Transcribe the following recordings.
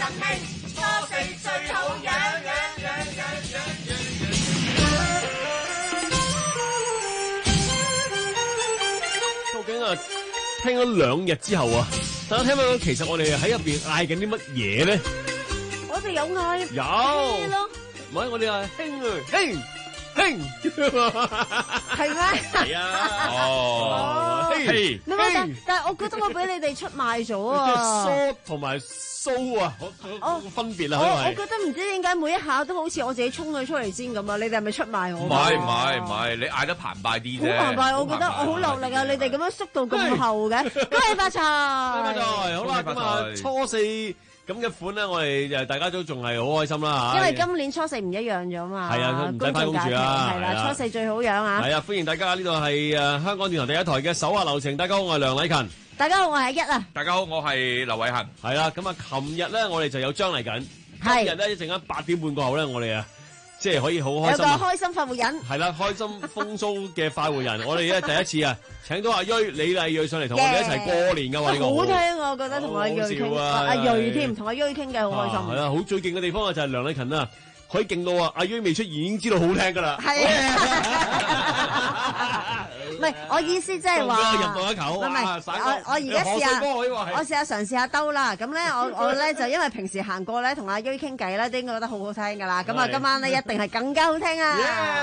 神興，初四最好樣。 究竟啊，聽咗2日之後啊，大家聽到其實我哋喺入邊嗌緊啲乜嘢咧？ 我哋有嗌有咯， 唔係我哋啊，興啊，興。 係咩？ 係啊， 哦， 嘿， 但係我覺得我俾你哋出賣咗啊！ 梳同埋蘇啊，分別啊， 我覺得唔知點解每一下都好似我自己衝佢出嚟先咁啊！你哋係咪出賣我？ 唔係，你嗌得澎湃啲啫。 好澎湃，我覺得我好落力啊！你哋咁樣縮到咁後嘅，恭喜發財！ 發財，好啦，咁啊，初四。咁嘅款咧，我哋大家都仲係好開心啦嚇。 因為今年初四唔一樣咗嘛。 係啊，唔使翻工住啦。 係啦，初四最好樣啊。 係啊，歡迎大家，呢度係香港電台第一台嘅手下留情。大家好，我係梁禮勤。 大家好，我係一啊。 大家好，我係劉偉恒。 係啦，咁啊，琴日咧我哋就有張嚟緊。今日咧一陣間8點半過後咧，我哋即係可以好開心。 有個開心快活人。 係啦，開心風騷嘅快活人。我哋咧第一次啊，請到阿瑞李麗蕊上嚟同我哋一齊過年㗎嘛。呢個好聽我覺得同阿瑞傾，阿瑞添，同阿瑞傾偈好開心。 係啊，好最勁嘅地方啊，就係梁禮勤啊，可以勁到阿瑞未出現已經知道好聽㗎啦。 係啊，唔係我意思即係話， 入到一球。 唔係我而家試下，我試下嘗試下兜啦。咁咧我咧就因為平時行過咧同阿瑞傾偈咧，都應該覺得好好聽㗎啦。咁啊今晚咧一定係更加好聽啊！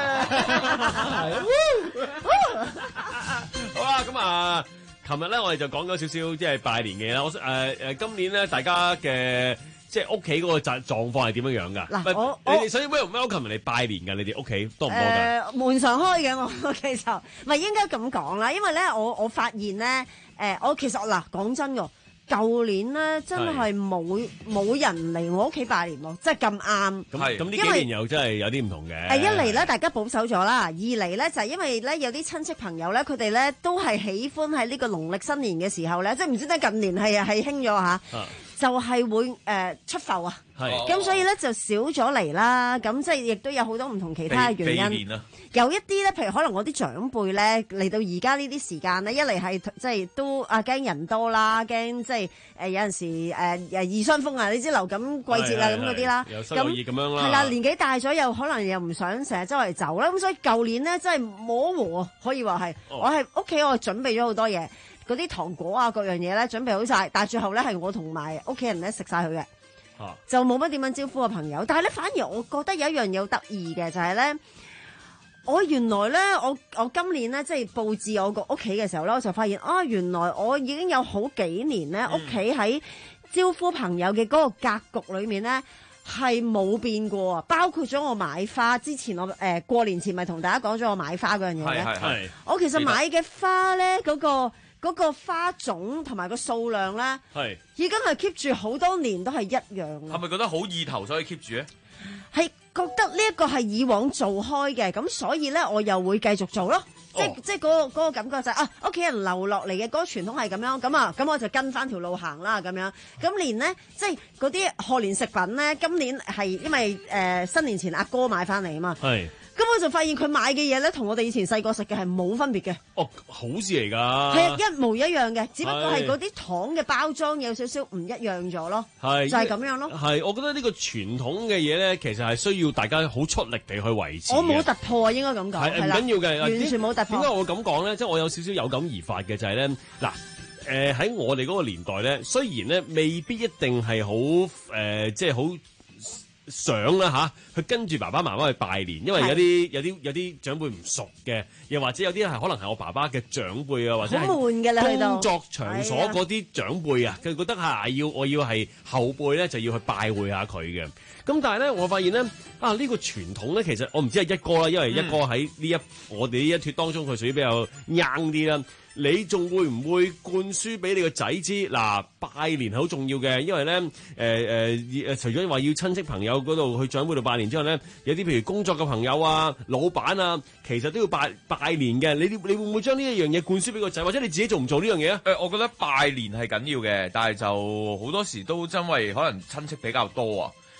好啦，咁啊，琴日咧我哋就講咗少少即係拜年嘅啦。我今年咧大家嘅即係屋企嗰個狀況係點樣樣㗎？ 嗱， 你哋想 welcome 人嚟拜年㗎？你哋屋企多唔多㗎？ 門常開嘅，我屋企就唔係應該咁講啦。因為咧我發現咧我其實嗱講真㗎。舊年咧真係冇人嚟我屋企拜年喎，即係咁啱。 咁呢幾年又真係有啲唔同嘅。 一嚟咧大家保守咗啦，二嚟咧就係因為咧有啲親戚朋友咧，佢哋咧都係喜歡喺呢個農曆新年嘅時候咧，即係唔知點解近年係興咗嚇，就係會出埠啊。咁所以咧就少咗嚟啦。咁即係亦都有好多唔同其他嘅原因。有一啲咧，譬如可能我啲長輩咧嚟到而家呢啲時間咧，一嚟係即係都驚人多啦，驚即係有陣時異傷風啊，你知流感季節啊咁嗰啲啦， 又濕又熱咁樣啦。 係啦，年紀大咗又可能又唔想成日周圍走啦，咁所以舊年咧真係摸和可以話係，我係屋企我準備咗好多嘢，嗰啲糖果啊各樣嘢咧準備好晒，但係最後咧係我同埋屋企人咧食晒佢嘅，就冇乜點樣招呼個朋友。但係咧反而我覺得有一樣嘢好得意嘅就係咧。我原來咧，我今年咧即係佈置我個屋企嘅時候咧，我就發現原來我已經有好幾年咧，屋企喺招呼朋友嘅嗰個格局裏面咧係冇變過啊！包括咗我買花之前，我過年前咪同大家講咗我買花嗰樣嘢咧。係。我其實買嘅花咧，嗰個花種同埋個數量咧，係已經係 keep 住好多年都係一樣。 係咪覺得好意頭所以 keep 住咧？ 係覺得呢一個係以往做開嘅，咁所以咧我又會繼續做咯。即係嗰個感覺就係屋企人留落嚟嘅嗰個傳統係咁樣，咁我就跟翻條路行啦咁樣。咁連咧即係嗰啲賀年食品咧，今年係因為新年前阿哥買翻嚟啊嘛。係。咁我就發現佢買嘅嘢咧，同我哋以前細個食嘅係冇分別嘅。 好事嚟㗎。 係啊，一模一樣嘅，只不過係嗰啲糖嘅包裝有少少唔一樣咗咯。係，就係咁樣咯。 係，我覺得呢個傳統嘅嘢咧，其實係需要大家好出力地去維持。 我冇突破啊，應該咁講。係唔緊要嘅， 完全冇突破。 點解我會咁講咧？即係我有少少有感而發嘅就係咧，嗱。喺我哋嗰個年代咧，雖然咧未必一定係好即係好想啦去跟住爸爸媽媽去拜年，因為有啲長輩唔熟嘅，又或者有啲係可能係我爸爸嘅長輩啊，或者係工作場所嗰啲長輩啊，佢覺得我要係後輩咧，就要去拜會下佢嘅。咁但係咧，我發現咧呢個傳統咧，其實我唔知係一哥啦，因為一哥喺我哋呢一脱當中，佢屬於比較硬啲啦。你仲會唔會灌輸俾你個仔知？嗱，拜年係好重要嘅，因為咧除咗話要親戚朋友嗰度去長輩度拜年之後咧，有啲譬如工作嘅朋友啊、老闆啊，其實都要拜年嘅。你會唔會將呢一樣嘢灌輸俾個仔，或者你自己做唔做呢樣嘢啊？ 我覺得拜年係緊要嘅，但係就好多時都因為可能親戚比較多啊。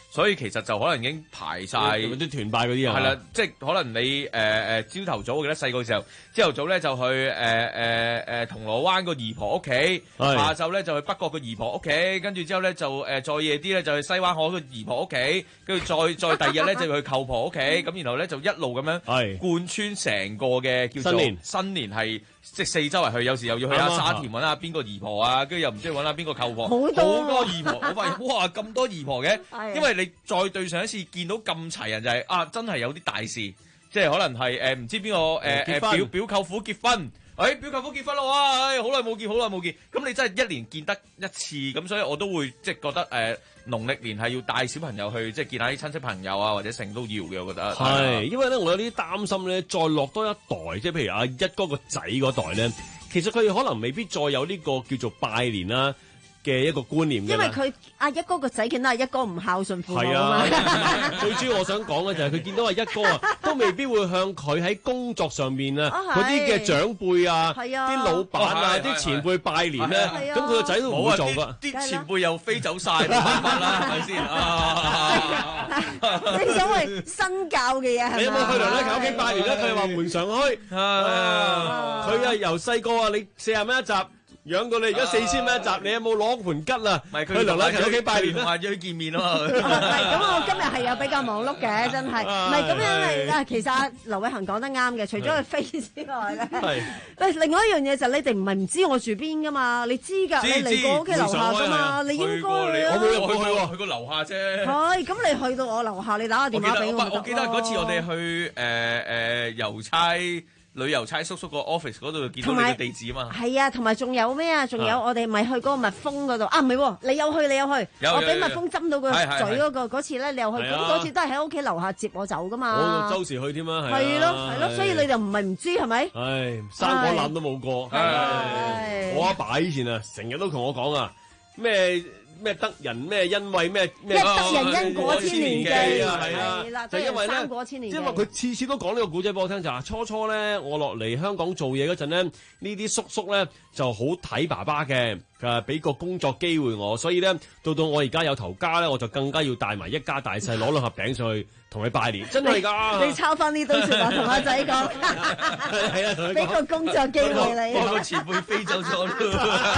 所以其實就可能已經排晒啲團拜嗰啲啊。 係啦，即係可能你朝頭早，我記得細個嘅時候，朝頭早咧就去銅鑼灣個姨婆屋企，下晝咧就去北角個姨婆屋企，跟住之後咧就再夜啲咧就去西灣河個姨婆屋企，跟住再第二日咧就去舅婆屋企，咁然後咧就一路咁樣貫穿成個嘅叫做新年係即係四周圍去，有時又要去下沙田揾下邊個姨婆啊，跟住又唔知揾下邊個舅婆，好多姨婆，我發現哇咁多姨婆嘅，因為你再對上一次見到咁齊人就係真係有啲大事，即係可能係唔知邊個表舅父結婚。表舅父結婚啦！哇，好耐冇見，咁你真係一年見得一次，咁所以我都會即係覺得農曆年係要帶小朋友去即係見下啲親戚朋友啊，或者成都要嘅，我覺得係。因為咧，我有啲擔心咧，再落多一代，即係譬如阿一哥個仔嗰代咧，其實佢哋可能未必再有呢個叫做拜年啦嘅一個觀念嘅。因為佢阿一哥個仔見到阿一哥唔孝順父母啊嘛。最主要我想講嘅就係佢見到阿一哥啊，都未必會向佢喺工作上面啊嗰啲嘅長輩啊、啲老闆啊、啲前輩拜年咧，咁佢個仔都唔會做噶。啲前輩又飛走晒，冇辦法啦，係咪先啊？你所謂新教嘅嘢係咪？你有冇去娘娘屋企拜年咧？佢話門常開，佢啊由細個啊，你40蚊一集。養到你而家4000蚊一集，你有冇攞盤吉啊？去娘娘屋企拜年啊，約佢見面啊嘛。係咁，我今日係有比較忙碌嘅，真係。唔係咁樣啊，其實阿劉偉恒講得啱嘅，除咗佢飛之外咧，喂，另外一樣嘢就係你哋唔係唔知我住邊噶嘛？你知㗎，你嚟過屋企樓下㗎嘛？你應該我冇入去喎，去過樓下啫。係，咁你去到我樓下，你打個電話俾我。我記得嗰次我哋去郵差。旅遊差叔叔個 office 嗰度見到你嘅地址啊嘛，係啊，同埋仲有咩啊？仲有我哋咪去嗰個蜜蜂嗰度啊？唔係喎，你有去，我俾蜜蜂針到個嘴嗰個嗰次咧，你又去，咁嗰次都係喺屋企樓下接我走噶嘛。我周時去添啊，係咯，所以你就唔係唔知係咪？唉，生果籃都冇過。我阿爸以前啊，成日都同我講啊，咩得人咩恩惠咩得人因果千年記啊，係啦，就因為咧，因為佢次次都講呢個古仔俾我聽，就話初初咧，我落嚟香港做嘢嗰陣咧，呢啲叔叔咧就好睇爸爸嘅，佢俾個工作機會我，所以咧到我而家有頭家咧，我就更加要帶埋一家大細攞兩盒餅上去同佢拜年，真係㗎！你抄翻呢堆説話同阿仔講，係啊，同佢講俾個工作機會你，個前輩飛走咗。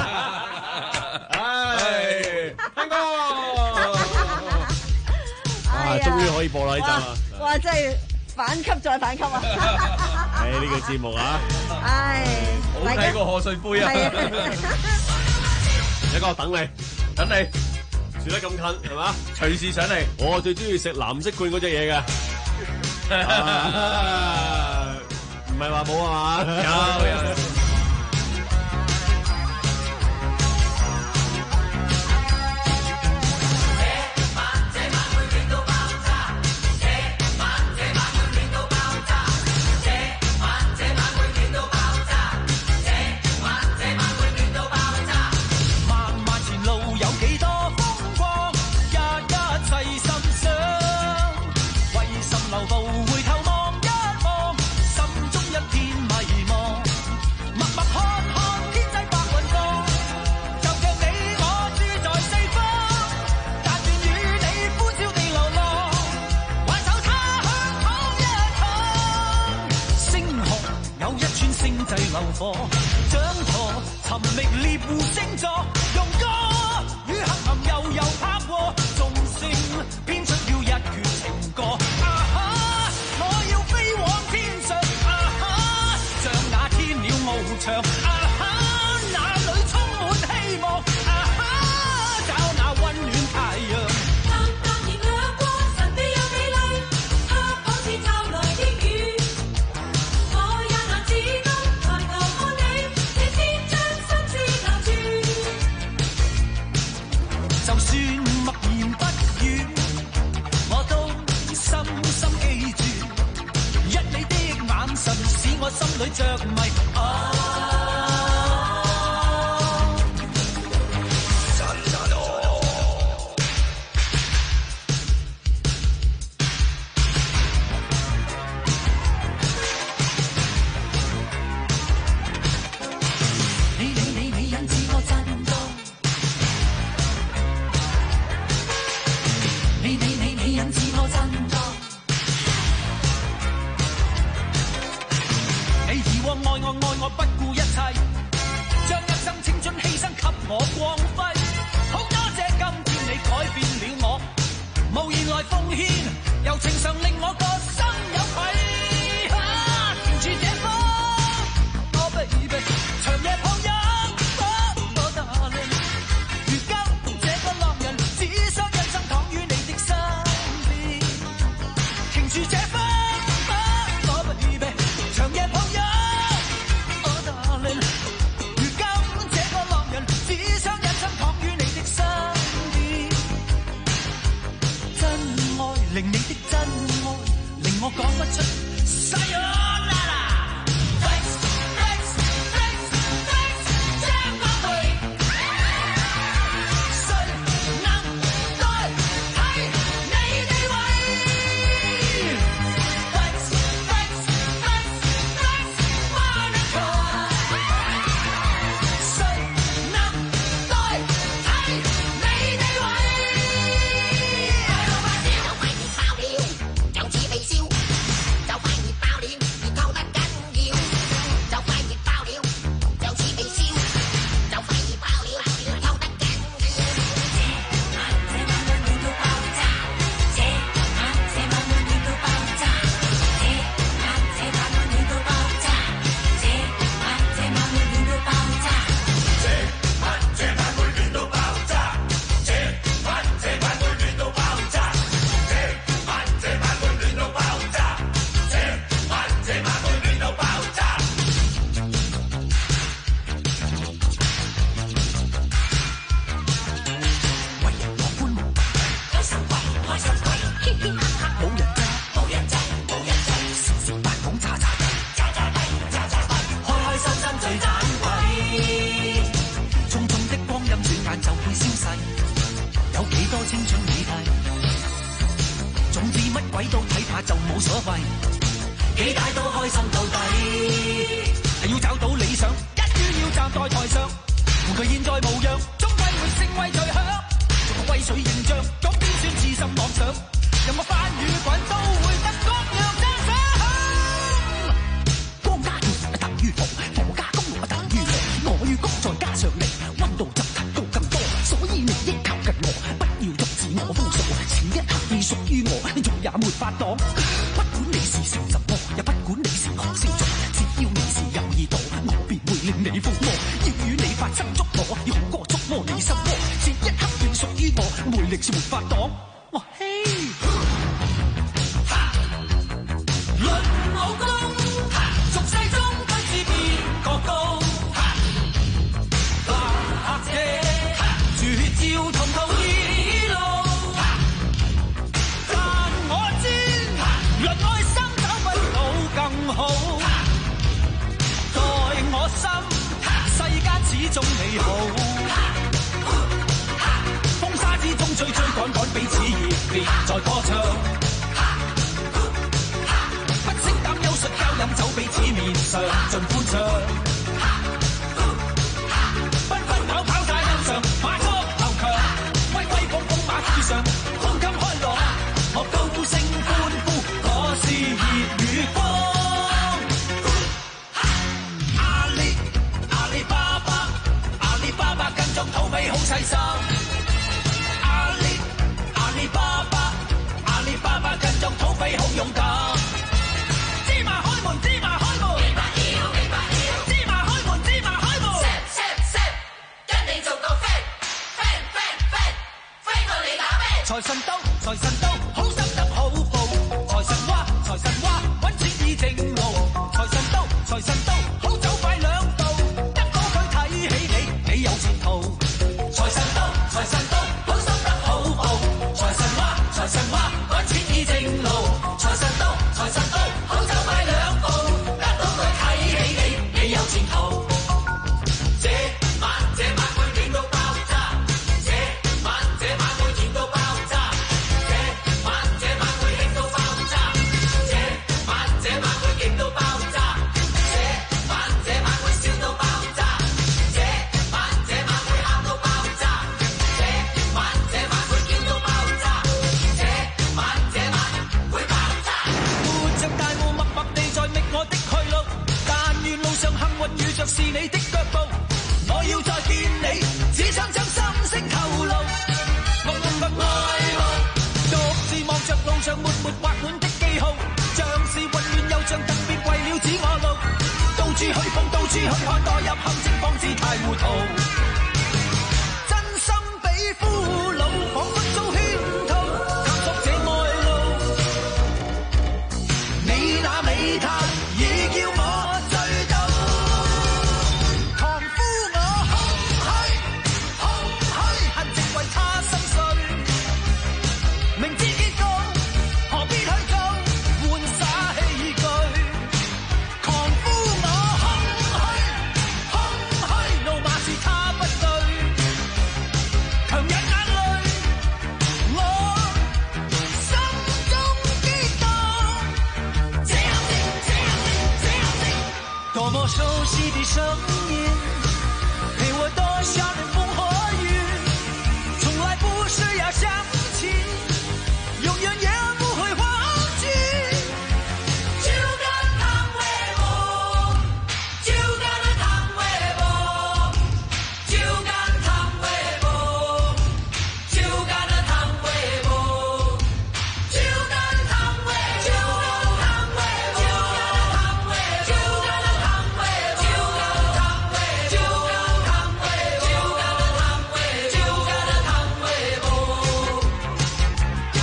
聽歌，終於可以播啦呢集啊！哇，真係反級再反級啊！呢個節目啊，好睇過賀歲杯啊！一個等你，住得咁近係嘛？隨時上嚟。我最中意食藍色罐嗰隻嘢嘅，唔係話冇啊嘛？有。掌舵尋覓獵戶星座，用歌與黑暗悠拍和，眾星編出了一闕情歌。我要飛往天上，像那天鳥翱翔，那裏充滿希望，找那溫暖太陽。我心裏着迷，你引致我震動， 我光輝。好多謝今天你改變了我，無言來奉獻，柔情常令我個心有愧。停住這風，我 baby， 長夜抱擁，我 darling。如今這個浪人，只想一生躺於你的身邊。停住這風，我 baby， 長夜抱擁，我 darling。如今這個浪人，只想一生躺於你的身邊。真愛令你的真愛，令我講不出 sayonara。 糊塗，真心比俘虜，彷彿遭圈套，探索這愛路。你那美態已叫我醉倒，狂呼我空虛，恨直為他心碎。明知結局何必去做，玩耍器具。狂呼我空虛，怒罵是他不對，強忍眼淚，我心中激動。這樣的，多麼熟悉的聲音，陪我躲下冷風和雨，從來不是要想起，永遠也不會忘記。 照緊湯威武，照緊湯威武，照緊湯威武，照緊湯威武，照緊湯威，照緊湯威，照緊湯威，照緊湯威，照緊湯威，照緊湯威，照緊湯威，照緊湯威，照緊湯威武。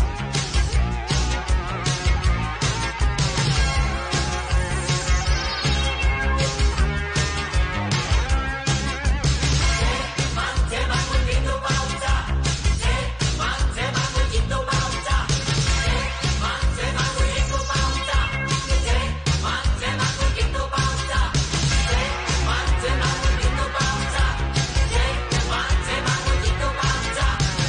這晚會變到爆炸，這晚會熱到爆炸，這晚會熱到爆炸，這晚會熱到爆炸，這晚會熱到爆炸，這晚會熱到爆炸，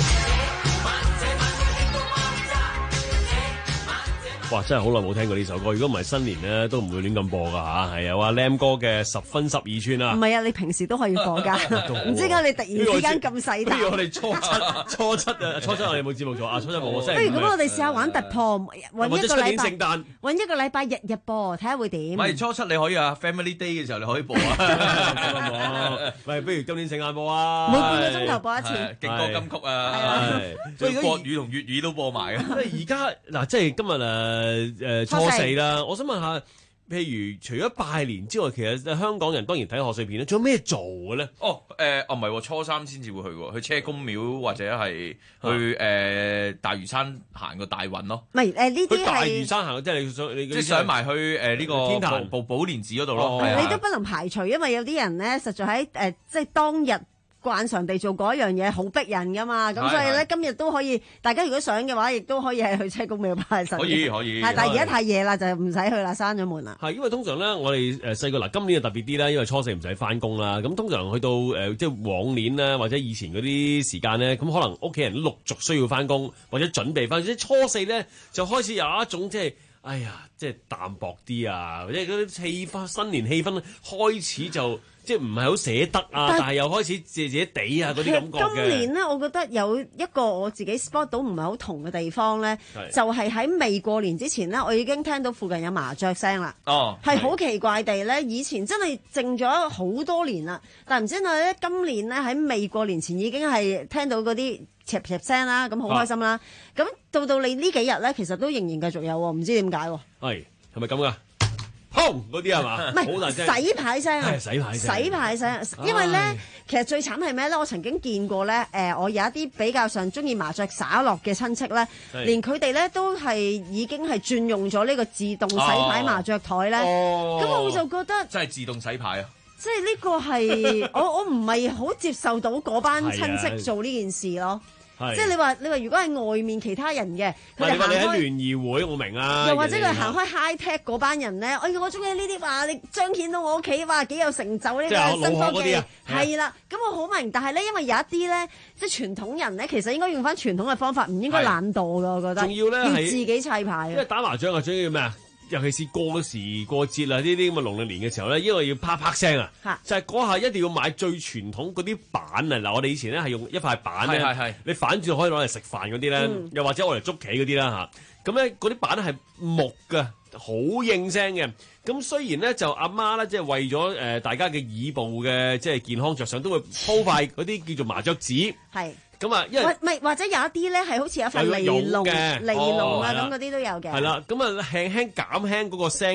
哇！真係好耐冇聽過呢首歌，如果唔係新年咧，都唔會亂咁播噶嚇。係有阿 Lam 哥嘅10分12寸啊！ 唔係啊，你平時都可以播㗎，唔知點解你突然之間咁細膽。 不如我哋初七我哋有冇節目做啊？初七冇，我星期五。 不如咁，我哋試下玩突破，揾或者出一個禮拜年聖誕。 揾一個禮拜日日播，睇下會點。 唔係初七你可以啊，Family Day 嘅時候你可以播啊。 喂，不如今年聖誕播啊！ 每半個鐘頭播一次。 勁歌金曲啊， 係所以國語同粵語都播埋嘅。 而家嗱，即係今日初四啦，我想問下，譬如除咗拜年之外，其實香港人當然睇賀歲片咧，仲有咩做嘅咧？ 唔係，初三先至會去喎，去車公廟或者係去大嶼山行個大運咯。 唔係呢啲去大嶼係。 山行，即係你即係上埋去呢個天壇寶蓮寺嗰度咯。 哦係啊你都不能排除，因為有啲人咧，實在喺即係當日慣常地做嗰一樣嘢，好逼人噶嘛。咁所以咧，今日都可以，大家如果想嘅話，亦都可以係去車公廟拜神。 可以。 係，但係而家太夜啦，就唔使去啦，閂咗門啦。 係因為通常咧，我哋細個嗱，今年就特別啲啦，因為初四唔使翻工啦。咁通常去到即係往年啦，或者以前嗰啲時間咧，咁可能屋企人陸續需要翻工，或者準備翻，即係初四咧就開始有一種即係。哎呀，即係淡薄啲啊，或者嗰啲氣氛、新年氣氛開始就即係唔係好捨得啊，但係又開始謝謝地啊嗰啲感覺嘅。 今年咧，我覺得有一個我自己 spot 到唔係好同嘅地方咧， 係就係喺未過年之前咧，我已經聽到附近有麻雀聲啦。 哦， 係好奇怪地咧，以前真係靜咗好多年啦，但係唔知點解咧，今年咧喺未過年前已經係聽到嗰啲唓唓聲啦，咁好開心啦。咁到你呢幾日咧，其實都仍然繼續有喎，唔知點解喎。 係咪咁噶？砰嗰啲係嘛？ 唔係好大聲洗牌聲啊！ 係洗牌聲洗牌聲，因為咧，其實最慘係咩咧？我曾經見過咧，我有一啲比較上中意麻雀灑落嘅親戚咧， 係連佢哋咧都係已經係轉用咗呢個自動洗牌麻雀台咧，咁我就覺得真係自動洗牌啊！ 即係呢個係我唔係好接受到嗰班親戚做呢件事咯。 係即係你話如果係外面其他人嘅，佢哋你話你喺行開。 聯誼會，我明啊。 又或者佢行開， 開 high tech 嗰班人咧，哎呀，我中意呢啲話你彰顯到我屋企話幾有成就呢即係個新科技老學嗰啲啊， 係啦。咁我好明，但係咧，因為有一啲咧，即係傳統人咧，其實應該用翻傳統嘅方法，唔應該懶惰噶，我覺得。 仲要咧係自己砌牌啊！ 因為打麻雀啊，最緊要咩啊？尤其是過時過節啊，呢啲咁嘅農曆年嘅時候咧，因為要啪啪聲啊， 嚇就係嗰下一定要買最傳統嗰啲板啊！嗱，我哋以前咧係用一塊板咧， 係你反轉可以攞嚟食飯嗰啲咧，又或者我嚟捉棋嗰啲啦嚇。咁咧嗰啲板係木嘅，好應聲嘅。咁雖然咧就阿媽咧即係為咗大家嘅耳部嘅即係健康着想，都會鋪塊嗰啲叫做麻雀紙。 係咁啊，因為或者有一啲咧係好似有塊有絨尼龍嘅尼龍啊係啦咁嗰啲都有嘅。 係啦，咁啊輕輕減輕嗰個聲，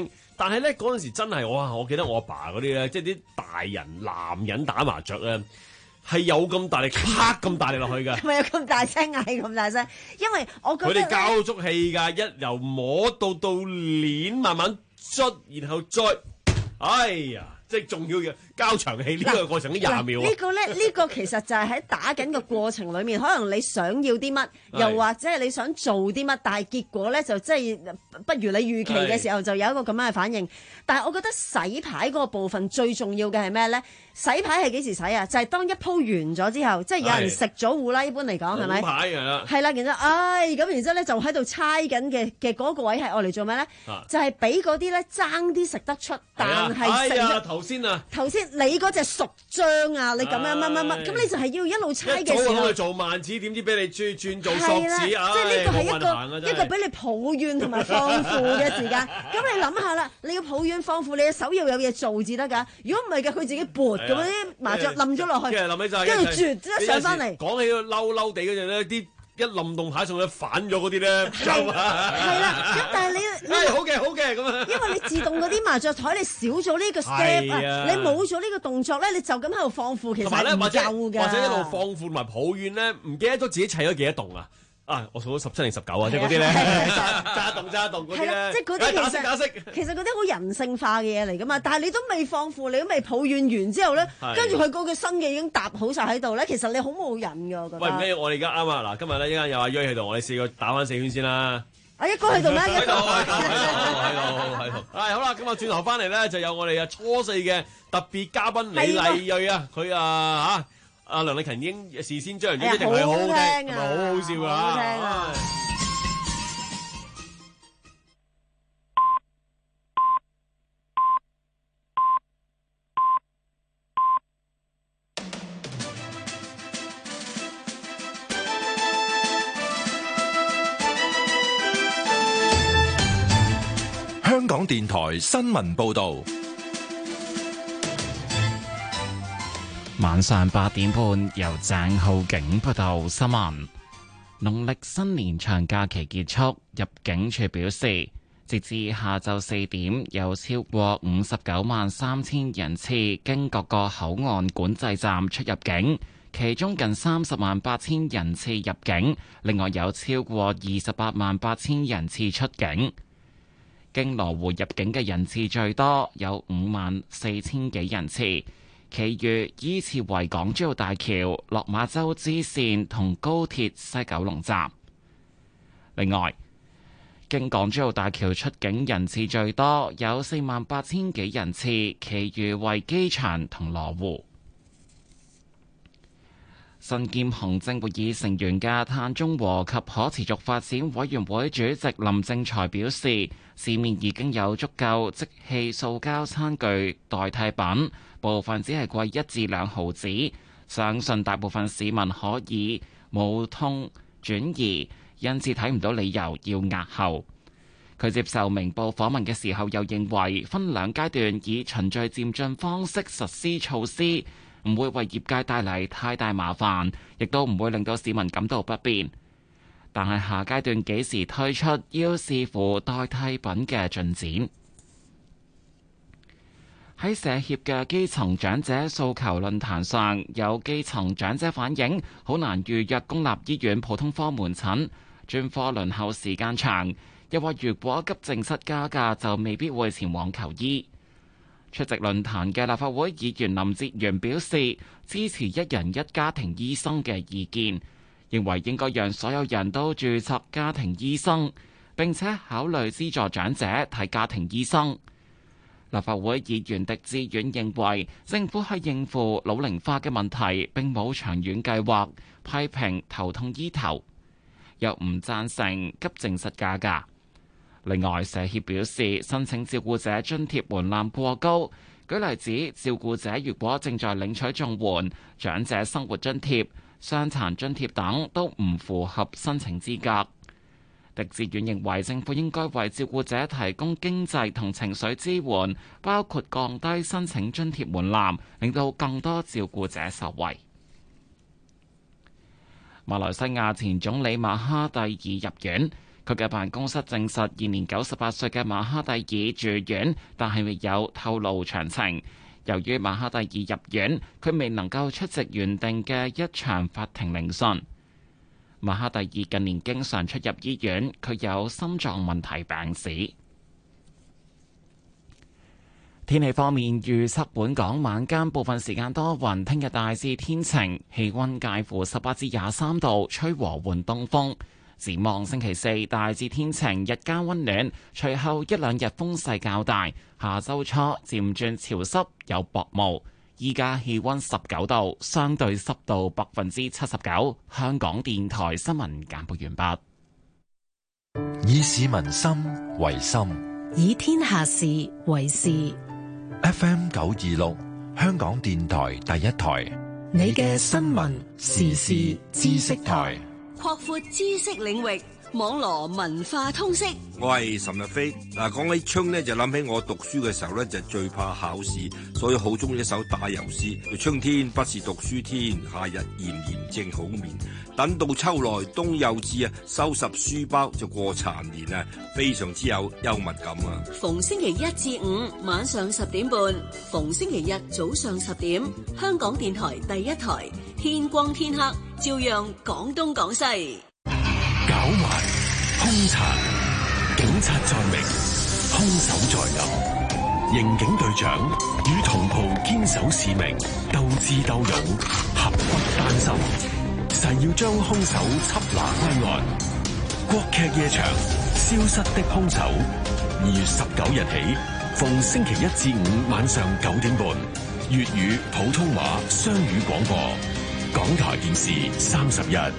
但係咧嗰陣時真係我記得我阿爸嗰啲咧，即係啲大人男人打麻雀咧。係有咁大力，啪咁大力落去㗎。 係咪有咁大聲嗌咁大聲？因為我覺得佢哋交足氣㗎，一由摸到鏈，慢慢捽，然後再，哎呀！即係仲要嘅交長氣呢個過程都20秒。 呢個咧，呢個其實就係喺打緊嘅過程裏面，可能你想要啲乜，又或者係你想做啲乜，但係結果咧就即係不如你預期嘅時候，就有一個咁樣嘅反應。但係我覺得洗牌嗰個部分最重要嘅係咩咧？洗牌係幾時洗啊？就係當一鋪完咗之後，即係有人食咗糊啦。一般嚟講係咪？ 牌係啦。 係啦，然之後，咁然之後咧就喺度猜緊嘅嗰個位係愛嚟做咩咧？就係俾嗰啲咧爭啲食得出，但係食得頭先你嗰隻熟醬啊，你咁樣乜，咁你就係要一路猜嘅時候， 去做慢子，點知俾你轉做索子，即係呢個係一個俾你抱怨同埋放負嘅時間。咁你諗下啦，你要抱怨放負，你嘅手要有嘢做至得㗎。如果唔係嘅，佢自己撥咁啲麻雀冧咗落去，跟住轉一上翻嚟。 講起嬲地嗰陣咧，啲一冧動牌上去反咗嗰啲咧， 係啦。咁但係你好嘅咁啊， 因為你自動嗰啲麻雀台你少咗呢個 step 啊，你冇咗呢個動作咧，你就咁喺度放負，其實係唔夠㗎。 或者一路放負同埋抱怨咧，唔記得咗自己砌咗幾多棟啊！我數咗17定19啊，即係嗰啲咧，揸棟嗰啲咧， 即係嗰啲打色。 其實嗰啲好人性化嘅嘢嚟噶嘛，但係你都未放負，你都未抱怨完之後咧，跟住佢嗰個新嘅已經搭好晒喺度咧，其實你好冇癮㗎，我覺得。 喂，唔緊要，我哋而家啱啊！嗱，今日咧一陣有阿銳喺度，我哋4個打翻4圈先啦。 一哥喺度咩？ 喺度。好啦，咁啊轉頭翻嚟咧，就有我哋初4嘅特別嘉賓李麗銳啊，佢阿梁麗勤已經事先將人一定係好好聽，係咪好好笑啊？ 好聽啊！ 香港電台新聞報導。 晚上8點半，由鄭浩景報道新聞。農曆新年長假期結束，入境處表示，截至下晝4點，有超過593000人次經各個口岸管制站出入境，其中近308000人次入境，另外有超過288000人次出境。經羅湖入境嘅人次最多，有54000幾人次。其餘依次為港珠澳大橋、落馬洲支線同高鐵西九龍站。另外，經港珠澳大橋出境人次最多，有48000幾人次，其餘為機場同羅湖。身兼行政會議成員嘅碳中和及可持續發展委員會主席林正財表示，市面已經有足夠即棄塑膠餐具代替品，部分只係貴1至2毫子，相信大部分市民可以無痛轉移，因此睇唔到理由要押後。佢接受明報訪問嘅時候又認為，分2階段以循序漸進方式實施措施，唔會為業界帶嚟太大麻煩，亦都唔會令到市民感到不便。但係下階段幾時推出，要視乎代替品嘅進展。喺社協嘅基層長者訴求論壇上，有基層長者反映好難預約公立醫院普通科門診，專科輪候時間長，又話如果急症室加價就未必會前往求醫。出席論壇嘅立法會議員林哲玄表示，支持1人1家庭醫生嘅意見，認為應該讓所有人都註冊家庭醫生，並且考慮資助長者睇家庭醫生。立法會議員狄志遠認為政府係應付老齡化嘅問題，並冇長遠計劃，批評頭痛醫頭，又唔贊成急症室加價。另外，社協表示，申請照顧者津貼門檻過高，舉例子，照顧者如果正在領取綜援、長者生活津貼、傷殘津貼等，都唔符合申請資格。狄志遠認為政府應該為照顧者提供經濟同情緒支援，包括降低申請津貼門檻，令到更多照顧者受惠。馬來西亞前總理馬哈蒂爾入院。 佢嘅辦公室證實，現年98歲嘅馬哈蒂爾住院，但係未有透露詳情。由於馬哈蒂爾入院，佢未能夠出席原定嘅一場法庭聆訊。馬哈蒂爾近年經常出入醫院，佢有心臟問題病史。天氣方面，預測本港晚間部分時間多雲，聽日大致天晴，氣溫介乎18至23度，吹和緩東風。展望星期四大致天晴，日間溫暖，隨後一兩日風勢較大。下周初漸轉潮濕有薄霧。依家氣溫19度，相對濕度79%。香港電台新聞簡報完畢。 以市民心為心， 以天下事為事。 FM 926，香港電台第一台， 你嘅新聞時事知識台。 擴闊知識領域，網羅文化通識。 我係岑日飛。嗱，講起春咧，就諗起我讀書嘅時候咧，就最怕考試，所以好中意一首打油詩。春天不是讀書天，夏日炎炎正好眠。等到秋來冬又至啊，收拾書包就過殘年啊，非常之有幽默感啊！ 逢星期一至五晚上10點半，逢星期日早上10點，香港電台第一台，天光天黑照樣講東講西。 狡猾、兇殘，警察在明，兇手在暗。刑警隊長與同袍堅守使命，鬥智鬥勇，合骨丹心，誓要將兇手緝拿歸案。國劇夜場，消失的兇手，2月19日起，逢星期一至五晚上9點半，粵語、普通話雙語廣播，港台電視31。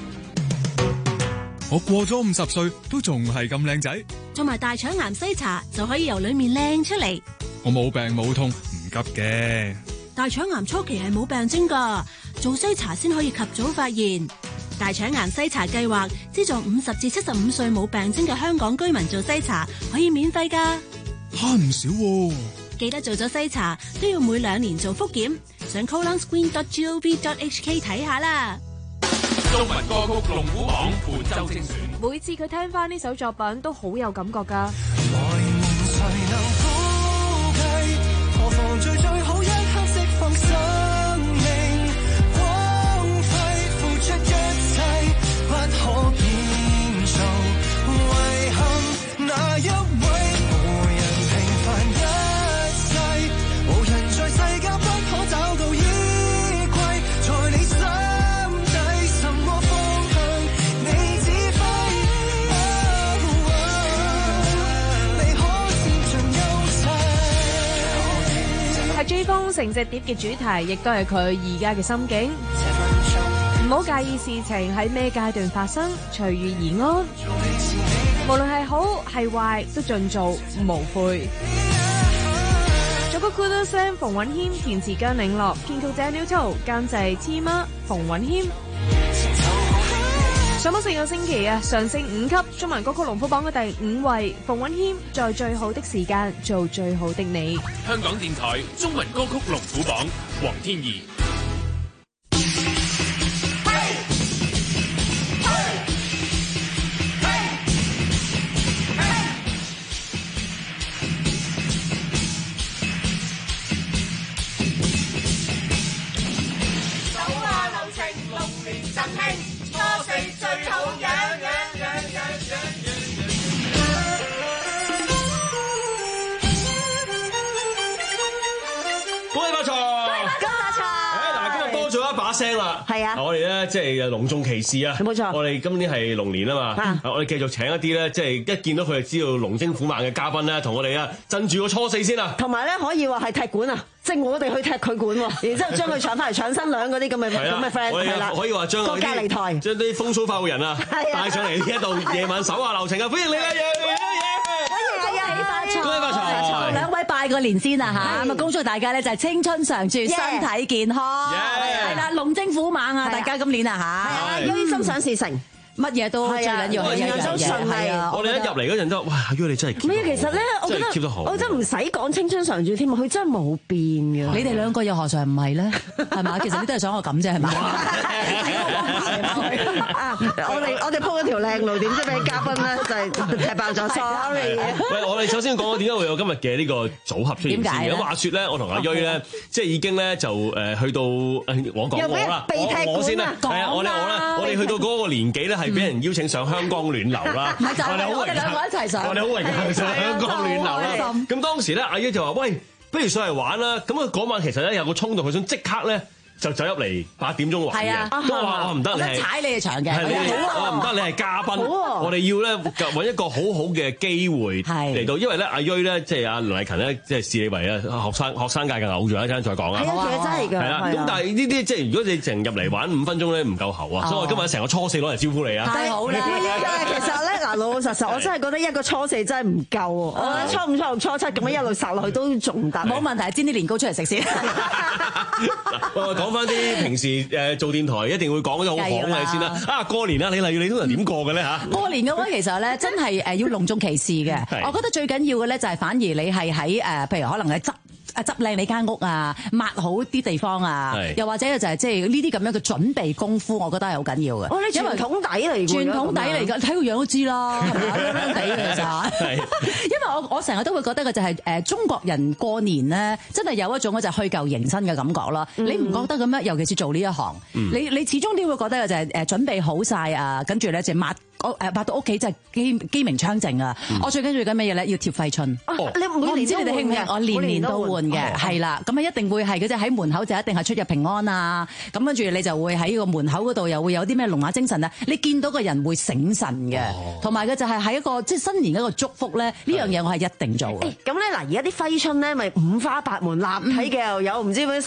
我過咗50歲都仲係咁靚仔， 做埋大腸癌篩查就可以由裏面靚出嚟。 我冇病冇痛，唔急嘅。 大腸癌初期係冇病徵㗎，做篩查先可以及早發現。大腸癌篩查計劃資助50至75歲冇病徵嘅香港居民做篩查，可以免費㗎， 慳唔少喎。 記得做咗篩查都要每2年做複檢，上 colonscreen.gov.hk 睇下啦。 中文歌曲龍虎榜本周精選， 每次佢聽翻呢首作品都好有感覺㗎。 來年誰能估計，何妨最好一刻釋放生命，荒廢付出一切，不可建造遺憾。那一位無人平凡一世，無人在世間不可找到依歸，在你心。 追風成隻碟嘅主題，亦都係佢而家嘅心境。唔好介意事情喺咩階段發生，隨遇而安。無論係好係壞，都盡做無悔。作曲 Kudo Sam 馮允謙，填詞姜嶺樂，編曲 Daniel To， 監製 Tima 馮允謙。上咗4個星期啊，上升5級，中文歌曲龍虎榜嘅第5位，馮允謙在最好的時間做最好的你。 香港電台中文歌曲龍虎榜，黃天怡。 聲啦， 係啊！ 我哋咧即係隆重其事啊！ 冇錯， 我哋今年係龍年啊嘛，我哋繼續請一啲咧，即係一見到佢就知道龍精虎猛嘅嘉賓咧，同我哋啊鎮住個初4先啊！ 同埋咧可以話係踢館啊，即係我哋去踢佢館喎，然之後將佢搶翻嚟搶新娘嗰啲咁嘅 friend 係啦， 可以話將個隔離台， 將啲風騷快活人啊帶上嚟呢一度夜晚手下留情啊！歡迎你啊！ 恭喜發財！2位拜個年先啊嚇，咁啊恭祝大家咧就係青春常駐，身體健康，係啦，龍精虎猛啊！大家今年啊嚇， 於心想事成。 乜嘢都最緊要係樣樣嘢，係啊！ 我哋一入嚟嗰陣都哇，阿於你真係 keep 得好， 其實咧，我覺得 keep 得好， 我真係唔使講青春常駐添啊，佢真係冇變嘅。 你哋兩個又何嘗唔係咧？係嘛？其實你都係想我咁啫，係嘛？ 我哋鋪咗條靚路，點知俾嘉賓咧就係踢爆咗，sorry。 喂，我哋首先講點解會有今日嘅呢個組合出現先嘅？話説咧，我同阿芮咧，即係已經咧就去到我講我啦，我先啦，係啊，我哋去到嗰個年紀咧，係俾人邀請上香港暖流啦， 我哋兩個一齊上， 我哋好榮幸上香港暖流啦。咁當時咧，阿芮就話：喂，不如上嚟玩啦！咁啊嗰晚其實咧有個衝動，佢想即刻咧就走入嚟8點鐘玩嘅。咁我話我唔得，你係踩你嘅場嘅， 我唔得，你係嘉賓，我哋要咧揾一個好好嘅機會嚟到，因為咧阿芮咧即係阿梁麗勤咧，即係視你為啊學生界嘅偶像，一陣再講啊。 係啊，其實真係㗎。 係啦，咁但係呢啲即係如果你淨入嚟玩5分鐘咧唔夠喉啊，所以我今日成個初四攞嚟招呼你啊。 太好啦！ 其實咧嗱，老老實實，我真係覺得一個初四真係唔夠喎。我覺得初五、初六、初七咁樣一路殺落去都仲得。 冇問題，煎啲年糕出嚟食先。 我講翻啲平時做電台一定會講嗰啲好行嘅先啦。啊，過年啊，你通常點過嘅咧嚇？ 過年嘅話其實咧真係要隆重其事嘅。我覺得最緊要嘅咧就係反而你係喺譬如可能係執靚你間屋啊，抹好啲地方啊，又或者就係即係呢啲咁樣嘅準備功夫，我覺得係好緊要嘅。 你傳統底嚟㗎， 傳統底嚟㗎，睇個樣都知啦，係咪啊？靚靚地嘅咋？因為我成日都會覺得嘅就係中國人過年咧，真係有一種就係去舊迎新嘅感覺啦。你唔覺得咁樣？尤其是做呢一行，你始終都會覺得就係準備好晒啊，跟住咧就抹到屋企就係機鳴昌靜啊！我最緊要緊乜嘢咧？要貼揮春。 你每年都興唔興？我年年都換嘅，係啦。咁啊一定會係嘅啫。喺門口就一定係出入平安啊！咁跟住你就會喺個門口嗰度又會有啲咩龍馬精神啊！你見到個人會醒神嘅，同埋嘅就係喺一個即係新年一個祝福咧。呢樣嘢我係一定做嘅。 咁咧嗱，而家啲揮春咧咪五花八門立體嘅又有，唔知咩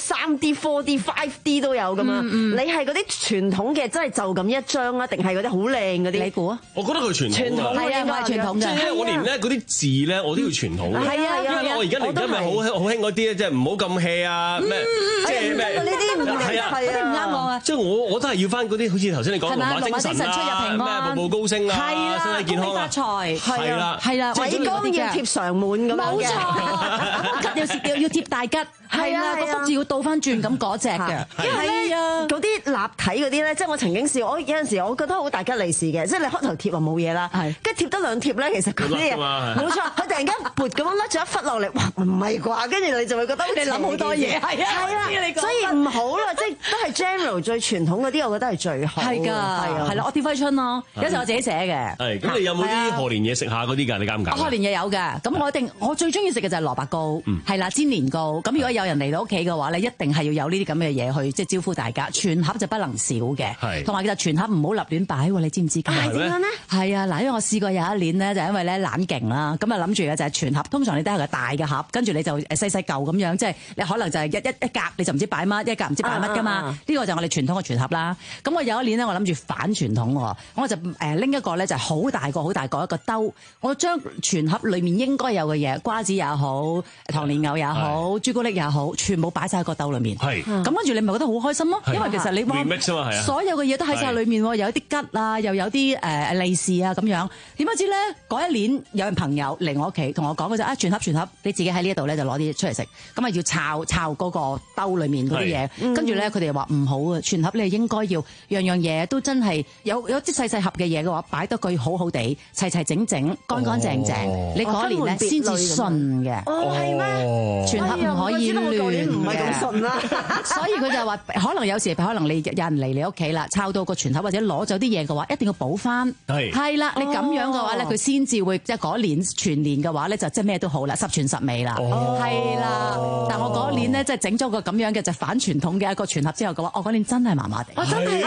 3D、4D、5D 都有噶嘛？你係嗰啲傳統嘅，真係就咁一張啊？定係嗰啲好靚嗰啲？ 你估啊？ 我覺得佢傳統係啊，我係傳統嘅。 即係我連咧嗰啲字咧，我都要傳統嘅。 係啊， 因為我而家嚟緊咪好興嗰啲咧，即係唔好咁 hea 啊咩？即係咩？ 呢啲唔係啊， 嗰啲唔啱我啊！ 即係我都係要翻嗰啲，好似頭先你講龍馬精神啊，咩步步高升啊，身體健康啊， 係啦，係啦， 偉光要貼常滿咁樣嘅， 冇錯，吉要貼大吉。係啊，個福字要倒翻轉咁嗰隻嘅， 因為咧嗰啲立體嗰啲咧，即係我曾經試過，有陣時我覺得好大吉利是嘅，即係你開頭貼就冇嘢啦，跟住貼得2貼咧，其實嗰啲嘢冇錯，佢突然間撥咁樣甩咗一忽落嚟，哇唔係啩？跟住你就會覺得你諗好多嘢，係啊， 所以唔好啦，即係都係 general 最傳統嗰啲，我覺得係最好。 係㗎，係啦，我貼揮春咯，有時我自己寫嘅。 係，咁你有冇啲賀年嘢食下嗰啲㗎？你揀唔揀？ 賀年嘢有㗎，咁我最中意食嘅就係蘿蔔糕，係啦，煎年糕。咁如果有人嚟到屋企嘅話咧，一定係要有呢啲咁嘅嘢去即係招呼大家，全盒就不能少嘅，同埋其實全盒唔好立亂擺喎，你知唔知？ 係點樣咧？係啊，嗱，因為我試過有一年咧，就因為咧懶勁啦，咁啊諗住嘅就係全盒，通常你都係個大嘅盒，跟住你就細細嚿咁樣，即係你可能就係一格你就唔知擺乜，一格唔知擺乜㗎嘛。呢個就係我哋傳統嘅全盒啦。咁我有一年咧，我諗住反傳統喎，我就拎一個咧就好大個一個兜，我將全盒裡面應該有嘅嘢，瓜子也好，糖蓮藕也好，朱古力也好，全部擺晒喺個兜裏面。係。咁跟住你咪覺得好開心咯，因為其實你所有嘅嘢都喺晒裏面喎，有啲桔啊，又有啲利是啊咁樣。點不知咧嗰一年有人朋友嚟我屋企同我講嘅就全盒，你自己喺呢一度咧就攞啲出嚟食，咁啊要抄嗰個兜裏面嗰啲嘢。跟住咧佢哋話唔好啊，全盒你應該要樣樣嘢都真係有啲細盒嘅嘢嘅話，擺得佢好好地齊整整乾乾淨淨，你嗰年咧先至順嘅。 哦，係咩？ 全盒唔可以亂唔係咁順啦。 所以佢就話，可能有時可能你有人嚟你屋企啦，抄到個全盒或者攞走啲嘢嘅話，一定要補翻。係啦，你咁樣嘅話咧，佢先至會即係嗰年全年嘅話咧，就即係咩都好啦，十全十美啦。係啦，但我嗰年咧即係整咗個咁樣嘅就反傳統嘅一個全盒之後嘅話，我嗰年真係麻麻地。 我真係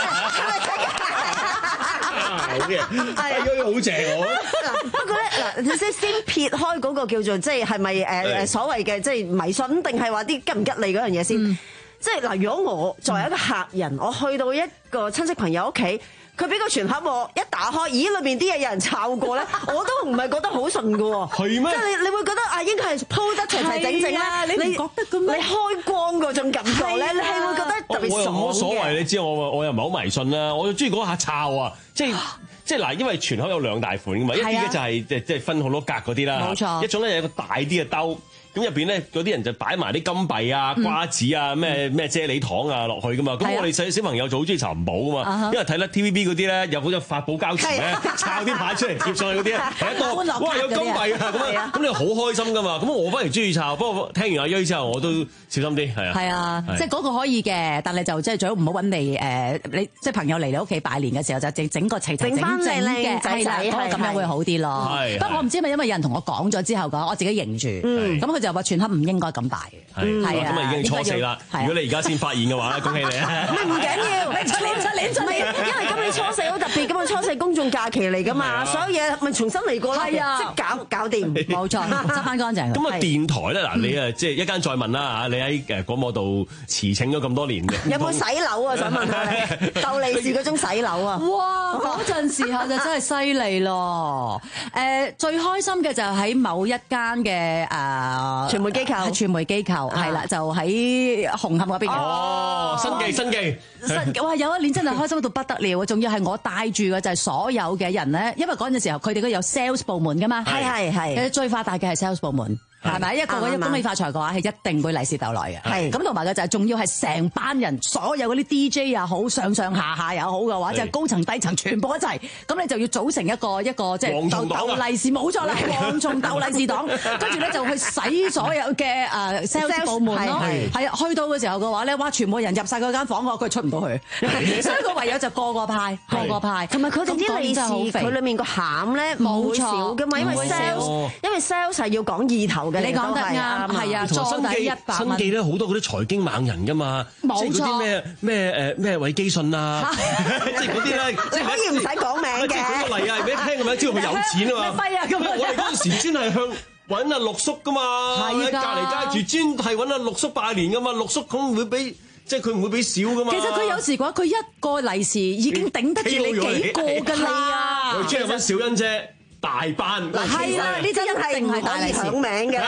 好嘅，係好正喎。 不過咧嗱，先撇開嗰個叫做即係咪所謂嘅即係迷信，定係話啲吉唔吉利嗰樣嘢先？即係嗱，如果我作為一個客人，我去到一個親戚朋友屋企，佢俾個全盒我一打開，咦，裏面啲嘢有人抄過咧，我都唔係覺得好順㗎喎。係咩？即係你會覺得啊，應該係鋪得齊整整啦。你唔覺得咁咩？你開光嗰種感覺咧，你係會覺得特別爽嘅。 我冇所謂，你知我又唔係好迷信啦，我就中意嗰下抄啊，即係嗱，因為全盒有2大款㗎嘛，一啲咧就係即係分好多格嗰啲啦，冇錯。一種咧有一個大啲嘅兜。咁入邊咧，嗰啲人就擺埋啲金幣啊、瓜子啊、咩啫喱糖啊落去噶嘛。咁我哋細小朋友就好中意尋尋寶啊嘛，因為睇得 TVB 嗰啲咧有嗰隻發寶膠池咧，抄啲牌出嚟貼上去嗰啲咧，睇得多，哇有金幣啊咁你好開心噶嘛，咁我反而中意抄，不過聽完阿瑞之後我都小心啲，係啊。 係啊，即係嗰個可以嘅，但係就即係最好唔好揾你即係朋友嚟你屋企拜年嘅時候就整個齊整嘅，係啦，咁樣會好啲咯。不過我唔知係咪因為有人同我講咗之後嘅，我自己認住，咁佢就話全盒唔應該咁拜嘅，係啊， 咁啊已經初四啦。如果你而家先發現嘅話咧，恭喜你啊！ 唔緊要，因為今年初四好特別㗎嘛，初四公眾假期嚟㗎嘛，所有嘢咪重新嚟過啦，即係搞掂， 冇錯，執翻乾淨。 咁啊電台咧嗱，你啊即係一間再問啦嚇，你喺廣播道辭請咗咁多年嘅， 有冇洗樓啊？想問下你，鬥利是嗰種洗樓啊！ 哇，嗰陣時候就真係犀利咯！最開心嘅就喺某一間嘅傳媒機構係啦，就喺紅磡嗰邊嘅。 哦，新記， 哇！有一年真係開心到不得了，仲要係我帶住嘅就係所有嘅人咧，因為嗰陣時候佢哋都有 sales 部門噶嘛，係最發達嘅係 sales 部門。係咪一個恭喜發財嘅話係一定會利是逗來嘅？係咁同埋嘅就係仲要係成班人，所有嗰啲 DJ 又好，上下又好嘅話，就係高層低層全部一齊，咁你就要組成一個即係鬥利是，冇錯啦，蝗蟲鬥利是黨，跟住咧就去洗所有嘅sales 部門咯，係啊，去到嘅時候嘅話咧，哇，全部人入晒嗰間房，佢出唔到去，所以個唯有就個個派， 同埋佢哋啲利是佢裡面個餡咧冇少噶嘛，因為 sales 係要講意頭。 你講得啱，係啊，坐底100蚊。 新記咧好多嗰啲財經猛人噶嘛，即係嗰啲咩韋基信啊，即係嗰啲咧， 你可以唔使講名嘅。 舉個例啊，俾你聽咁樣，知道佢有錢啊嘛。我哋嗰陣時專係向揾阿陸叔噶嘛，喺隔離街住，專係揾阿陸叔拜年噶嘛，陸叔佢唔會俾，即係佢唔會俾少噶嘛。 其實佢有時嘅話，佢一個利是已經頂得住你幾個㗎啦。 我專係揾小欣姐。大班係啦，呢真係唔係大嚟響名嘅。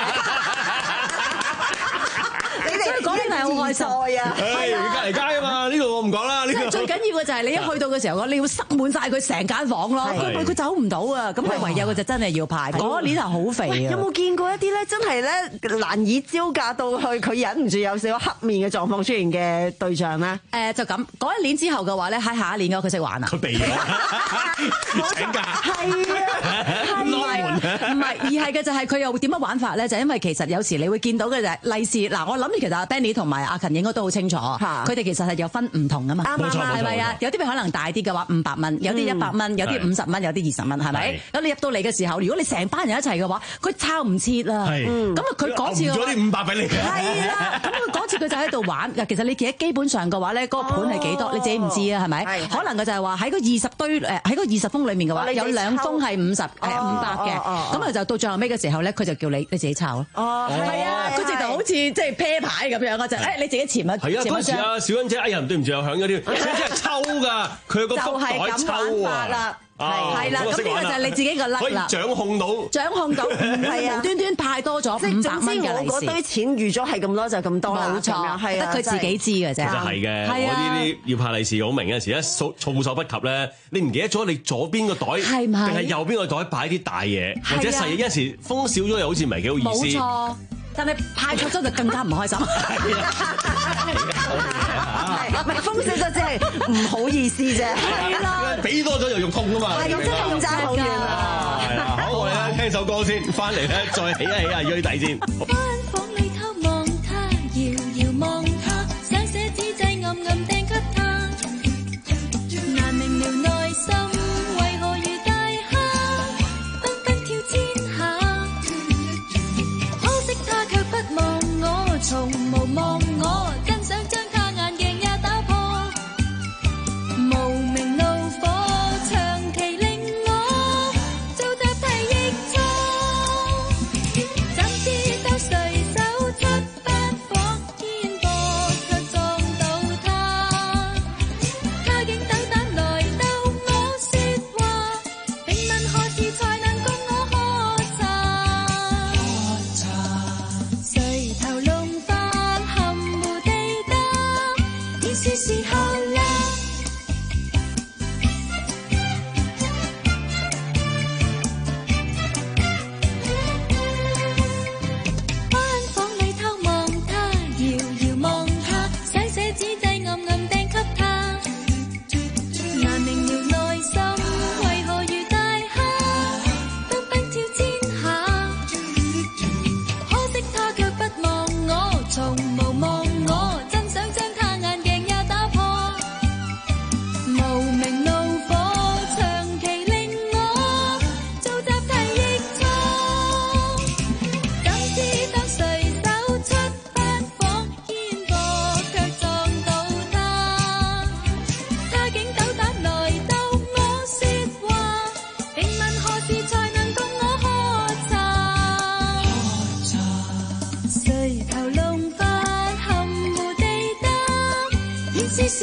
所以講起嚟好開心啊！ 係隔離街啊嘛，呢度我唔講啦。呢個最緊要嘅就係你一去到嘅時候，你要塞滿晒佢成間房咯，佢走唔到啊！咁佢唯有嘅就真係要派。嗰年係好肥啊！ 有冇見過一啲咧真係咧難以招架到去，佢忍唔住有少少黑面嘅狀況出現嘅對象咧？ 就咁嗰一年之後嘅話咧，喺下一年佢識玩啊！ 佢避咗請假係啊， 唔係，而係嘅就係佢又點樣玩法咧？就因為其實有時你會見到嘅就係利是嗱，我諗住其實阿 Benny 同埋阿勤應該都好清楚，佢哋其實係有分唔同噶嘛，係咪啊？有啲咪可能大啲嘅話500蚊，有啲100蚊，有啲50蚊，有啲20蚊，係咪？咁你入到嚟嘅時候，如果你成班人一齊嘅話，佢抄唔切啊！咁啊，佢嗰次咗啲500俾你嘅， 係啦。咁佢嗰次佢就喺度玩。其實你記得基本上嘅話咧，嗰個盤係幾多？你自己唔知啊，係咪？可能佢就係話喺個20堆喺個20封裡面嘅話，有2封係50500嘅。咁啊，就到最後尾嘅時候咧，佢就叫你自己抄咯。係啊，佢直頭好似即係啤牌咁樣啊，就你自己潛一。 係啊，嗰時啊，小欣姐，哎呀，對唔住，又響咗啲，小欣姐係抽㗎，佢有個福袋抽啊。 係啦，咁呢個就係你自己個甩啦， 可以掌控到， 係啊，無端端派多咗500蚊嘅利是。 我嗰堆錢預咗係咁多就咁多啦， 冇錯，得佢自己知嘅啫。 其實係嘅，我呢啲要派利是好明，有陣時一措手不及咧，你唔記得咗你左邊個袋定係右邊個袋擺啲大嘢或者細嘢，有陣時封少咗又好似唔係幾好意思。冇錯。 但係派錯咗就更加唔開心。 唔係封少咗即係唔好意思啫。 係啦， 俾多咗又肉痛㗎嘛。 係咁真係爭好遠啊！ 係啊，好，我哋咧聽首歌先，翻嚟咧再起一起阿瑞弟先。 間房裏偷望他，遙遙望他，想寫紙仔暗暗掟給他，難明了內心為何如大蝦，蹦蹦跳千下。可惜他卻不望我，從無望我，真想將他眼鏡也打破。無名怒火長期令我做習題亦錯，怎知道誰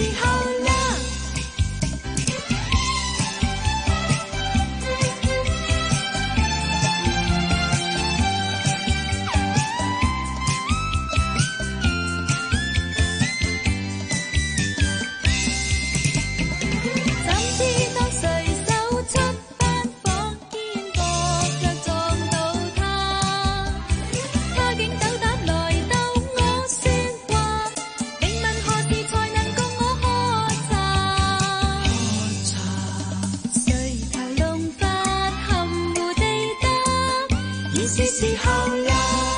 時候啦。怎知當隨手出班房，肩膊腳撞到他，他竟斗膽來逗我說話，並問何時才能共我喝茶？垂頭弄髮含糊地答，已是時候啦。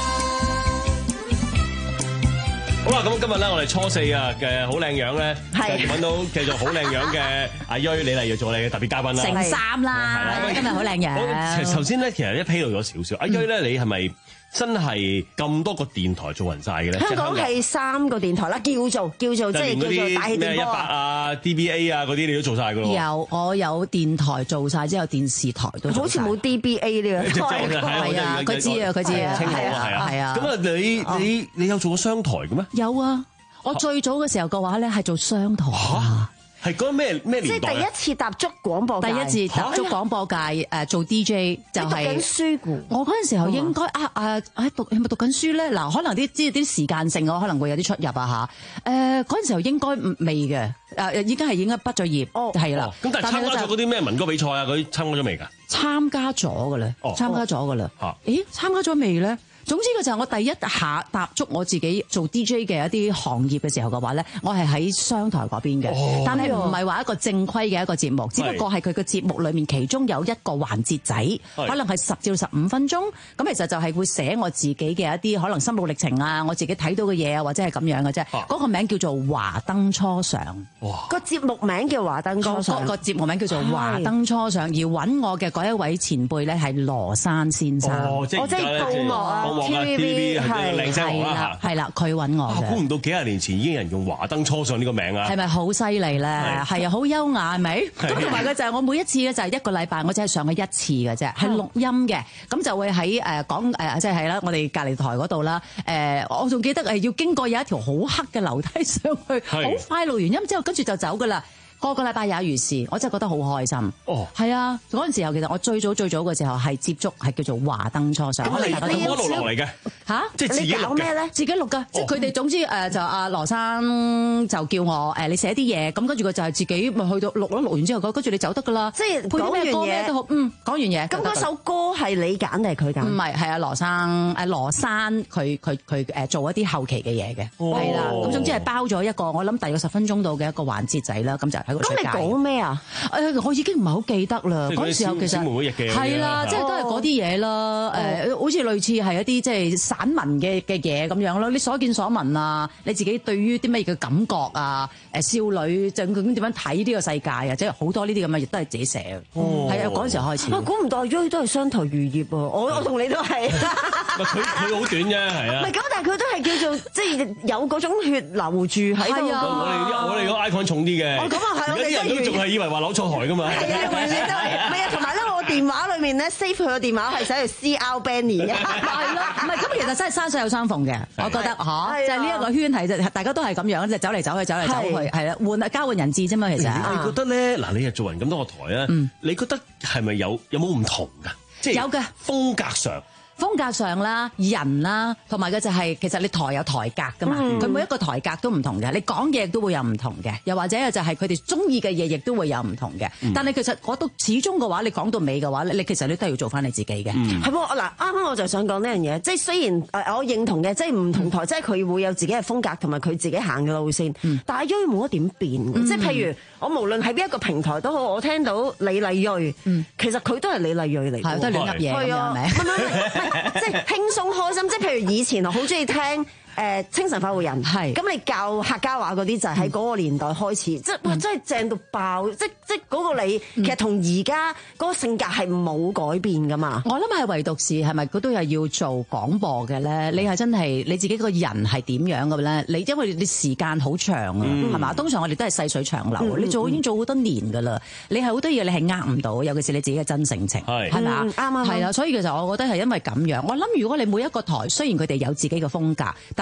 好啦，咁今日咧，我哋初四啊嘅好靚樣咧，就揾到繼續好靚樣嘅阿芮李麗瑤做你嘅特別嘉賓啦。 成三啦，今日好靚樣。 頭先咧，其實一披露咗少少，阿芮咧，你係咪真係咁多個電台做勻晒嘅咧？ 香港係3個電台啦，叫做即係叫做大氣電波咩100啊、DBA 啊嗰啲，你都做晒噶咯？ 我有電台做晒之後，電視台都做晒。 好似冇 DBA 呢個台。 係啊，佢知啊，係啊。 咁啊，你有做過商台嘅咩？ 有啊，我最早嘅時候嘅話咧係做商台啊。 係嗰咩年代？ 即係第一次踏足廣播界， 第一次踏足廣播界做 DJ 就係。 讀緊書㗎。 我嗰陣時候應該係咪讀緊書咧？嗱，可能啲時間性我可能會有啲出入啊嚇。嗰陣時候應該未嘅，已經畢咗業，係啦。 咁但係參加咗嗰啲咩民歌比賽啊嗰啲參加咗未㗎？ 參加咗㗎啦，參加咗㗎啦。咦，參加咗未咧？總之嘅就係我第一下踏足我自己做 DJ 嘅一啲行業嘅時候嘅話咧，我係喺商台嗰邊嘅，但係唔係話一個正規嘅一個節目，只不過係佢嘅節目裏面其中有一個環節仔，可能係10至15分鐘，咁其實就係會寫我自己嘅一啲可能心路歷程啊，我自己睇到嘅嘢啊，或者係咁樣嘅啫。嗰個名叫做華燈初上， 個節目名叫華燈初上， 個節目名叫做華燈初上，而揾我嘅嗰一位前輩咧係羅山先生， 即係告幕啊！ TVB 係靚聲王啦， 係啦，佢揾我嘅。 估唔到幾廿年前已經有人用華燈初上呢個名啊！ 係咪好犀利咧？係啊，好優雅係咪？咁同埋佢就係我每一次咧就係一個禮拜我只係上去一次嘅啫，係錄音嘅。咁就會喺講即係啦，我哋隔離台嗰度啦。我仲記得要經過有一條好黑嘅樓梯上去，好快錄完音之後，跟住就走噶啦。個禮拜也如是，我真係覺得好開心。係啊，嗰陣時候其實我最早嘅時候係接觸係叫做華燈初上。 你一路落嚟嘅嚇， 即係自己錄咩咧？自己錄㗎，即係佢哋總之就阿羅生就叫我你寫啲嘢，咁跟住佢就係自己咪去到錄完之後，跟住你走得㗎啦。 即係配咩歌咩都好，講完嘢。 咁嗰首歌係你揀定係佢揀？ 唔係，係阿羅生佢做一啲後期嘅嘢嘅，係啦。咁總之係包咗一個我諗大約10分鐘度嘅一個環節仔啦，咁就喺個。 咁你講咩啊？ 我已經唔係好記得啦。嗰陣時候其實係啦，即係都係嗰啲嘢啦。好似類似係一啲即係散文嘅嘢咁樣咯。你所見所聞啊，你自己對於啲咩嘅感覺啊？少女究竟點樣睇呢個世界啊？即係好多呢啲咁嘅嘢都係自己寫嘅。係啊，嗰陣時候開始。 估唔到阿芮都係商台漁業喎。我同你都係。 佢好短啫，係啊。 唔係咁，但係佢都係叫做即係有嗰種血流住喺度。 我哋個 icon 重啲嘅。 咁啊係。 而家啲人都仲係以為話扭錯台㗎嘛。係啊， 永遠都係。唔係啊，同埋咧，我電話裏面咧 save 佢個電話係寫住 CR Benny 嘅。 係咯，唔係咁其實真係山水有相逢嘅，我覺得就係呢一個圈係大家都係咁樣，即係走嚟走去，係啦，交換人質啫嘛，其實。 你覺得咧嗱？你係做人咁多個台啊，你覺得係咪有冇唔同㗎？即係有嘅風格上。 風格上啦，人啦，同埋嘅就係其實你台有台格噶嘛，佢每一個台格都唔同嘅，你講嘢亦都會有唔同嘅，又或者就係佢哋中意嘅嘢亦都會有唔同嘅。但係其實我都始終嘅話，你講到尾嘅話，你其實你都係要做翻你自己嘅。 係喎，嗱啱啱我就想講呢樣嘢，即係雖然我認同嘅，即係唔同台，即係佢會有自己嘅風格同埋佢自己行嘅路線，但係芮冇得點變嘅，即係譬如我無論喺邊一個平台都好，我聽到李麗芮，其實佢都係李麗芮嚟嘅， 都係亂噏嘢咁樣係咪？ 即係輕鬆開心，即係譬如以前我好中意聽清晨快活人，咁你教客家話嗰啲就係喺嗰個年代開始，即係哇真係正到爆，即嗰個你其實同而家嗰個性格係冇改變噶嘛。 我諗係唯獨是係咪佢都係要做廣播嘅咧？你係真係你自己個人係點樣嘅咧？你因為你時間好長啊，係嘛？通常我哋都係細水長流，你已經做好多年噶啦，你係好多嘢你係呃唔到，尤其是你自己嘅真性情，係咪啊？啱啊，係啦，所以其實我覺得係因為咁樣。我諗如果你每一個台雖然佢哋有自己嘅風格，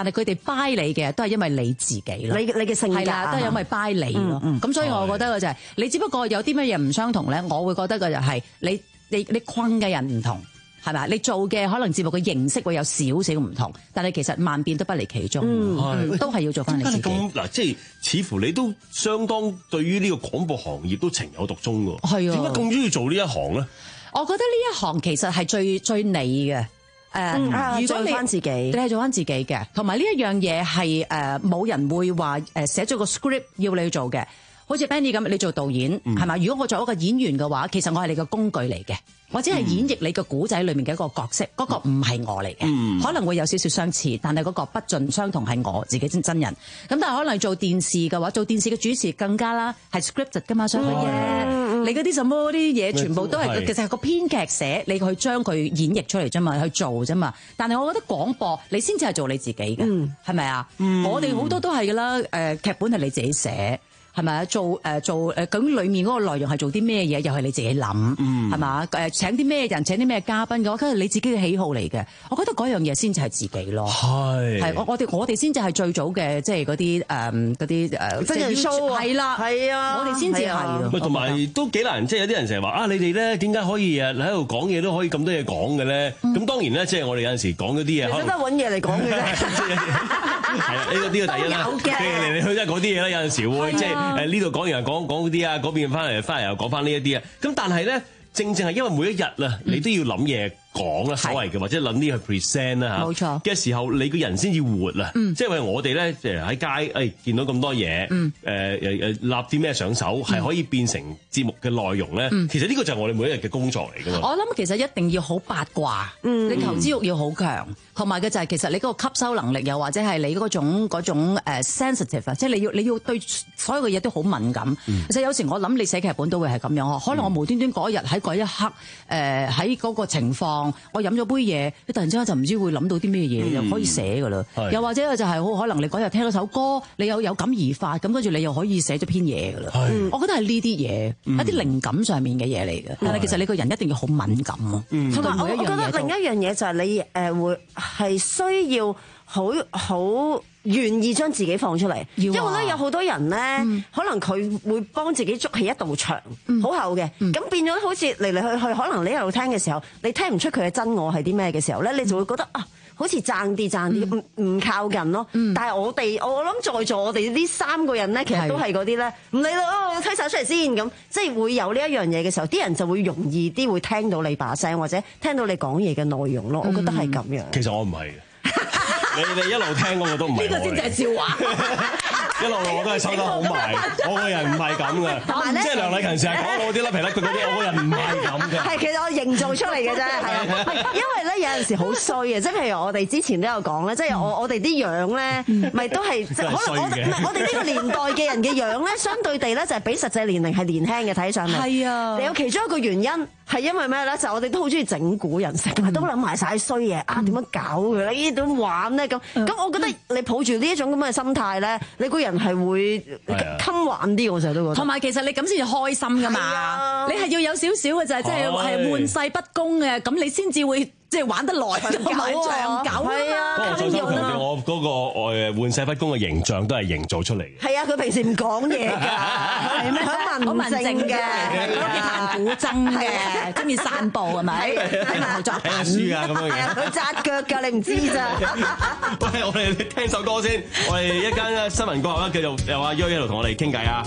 但係佢哋 buy 你嘅都係因為你自己咯。 你嘅性格係啦，都係因為 buy 你咯。咁所以我覺得嘅就係你只不過有啲乜嘢唔相同咧，我會覺得嘅就係你困嘅人唔同。係咪？你做嘅可能節目嘅形式會有少少唔同，但係其實萬變都不離其宗，都係要做翻你自己。 嗱，即係似乎你都相當對於呢個廣播行業都情有獨鍾㗎。 係啊， 點解咁中意做呢一行咧？ 我覺得呢一行其實係最你嘅。如果你係做翻自己嘅，同埋呢一樣嘢係冇人會話寫咗個 script 要你去做嘅。好似 Benny 咁，你做導演係嘛？如果我做一個演員嘅話，其實我係你嘅工具嚟嘅，或者係演繹你嘅古仔裏面嘅一個角色，嗰個唔係我嚟嘅，可能會有少少相似，但係嗰個不盡相同係我自己真人。咁但係可能做電視嘅話，做電視嘅主持更加啦，係 scripted 噶嘛，所以你嗰啲什麼啲嘢全部都係其實係個編劇寫，你去將佢演繹出嚟啫嘛，去做啫嘛。但係我覺得廣播你先至係做你自己嘅，係咪啊？我哋好多都係噶啦，劇本係你自己寫。係咪啊？做究竟裡面嗰個內容係做啲咩嘢？又係你自己諗，係嘛？請啲咩人，請啲咩嘉賓嘅話，跟住你自己嘅喜好嚟嘅。我覺得嗰樣嘢先至係自己咯。係我哋先至係最早嘅，即係嗰啲真人 show 係啦， 係啊， 我哋先至係。 同埋都幾難，即係有啲人成日話啊，你哋咧點解可以喺度講嘢都可以咁多嘢講嘅咧？咁當然咧，即係我哋有陣時講嗰啲嘢， 其實都係揾嘢嚟講嘅啫。 係啊，呢個第一啦。嚟嚟去都係嗰啲嘢啦，有陣時會即係。呢度講完又講嗰啲啊，嗰邊翻嚟又講翻呢一啲啊，咁但係咧，正係因為每一日啊，你都要諗嘢講啦，所謂嘅或者諗啲去 present 啦嚇，冇錯嘅時候，你個人先至活啊，即係話我哋咧，喺街見到咁多嘢，立啲咩上手，係可以變成節目嘅內容咧。其實呢個就係我哋每一日嘅工作嚟㗎嘛。 我諗其實一定要好八卦，你求知欲要好強，同埋嘅就係其實你嗰個吸收能力，又或者係你嗰種sensitive 啊，即係你要對所有嘅嘢都好敏感。其實有時我諗你寫劇本都會係咁樣，可能我無端端嗰日喺嗰一刻，喺嗰個情況。我飲咗杯嘢，你突然之間就唔知會諗到啲咩嘢，就可以寫㗎啦。又或者就係好可能你嗰日聽咗首歌，你有感而發，咁跟住你又可以寫咗篇嘢㗎啦。我覺得係呢啲嘢，一啲靈感上面嘅嘢嚟嘅。但係其實你個人一定要好敏感啊。 同埋我覺得另一樣嘢就係你會係需要好願意將自己放出嚟，因為咧有好多人咧，可能佢會幫自己築起一道牆，好厚嘅，咁變咗好似嚟嚟去去，可能你一路聽嘅時候，你聽唔出佢嘅真我係啲咩嘅時候咧，你就會覺得啊，好似爭啲，唔靠近咯。但係我諗在座我哋呢3個人咧，其實都係嗰啲咧，唔理啦，推晒出嚟先咁，即係會有呢一樣嘢嘅時候，啲人就會容易啲會聽到你把聲，或者聽到你講嘢嘅內容咯。我覺得係咁樣。 其實我唔係。你哋一路聽嗰個都唔係， 呢個先至係笑話。 一路我都係收得好埋，我個人唔係咁嘅。即係梁禮勤成日講我啲甩皮甩骨嗰啲，我個人唔係咁嘅。係其實我營造出嚟嘅啫，係因為咧有陣時好衰嘅，即係譬如我哋之前都有講咧，即係我哋啲樣咧，咪都係可能我哋呢個年代嘅人嘅樣咧，相對地咧就係比實際年齡係年輕嘅睇上嚟。係啊，有其中一個原因係因為咩咧？就我哋都好中意整蠱人，成日都諗埋晒衰嘢啊！點樣搞佢咧？呢點玩咧？咁我覺得你抱住呢一種咁嘅心態咧，你個人係會襟玩啲，我成日都覺得。同埋其實你咁先至開心噶嘛，你係要有少少嘅就係即係玩世不恭嘅，咁你先至會即係玩得耐同埋長久啊。不過再三強調，我嗰個玩世不恭嘅形象都係營造出嚟嘅。係啊，佢平時唔講嘢㗎，係咩？好文靜嘅，中意彈古箏嘅，中意散步係咪？睇埋後作品。睇下書啊咁樣嘅。佢紮腳㗎，你唔知咋？喂，我哋聽首歌先，我哋一間新聞過後咧，繼續有阿 Yoy 喺度同我哋傾偈啊！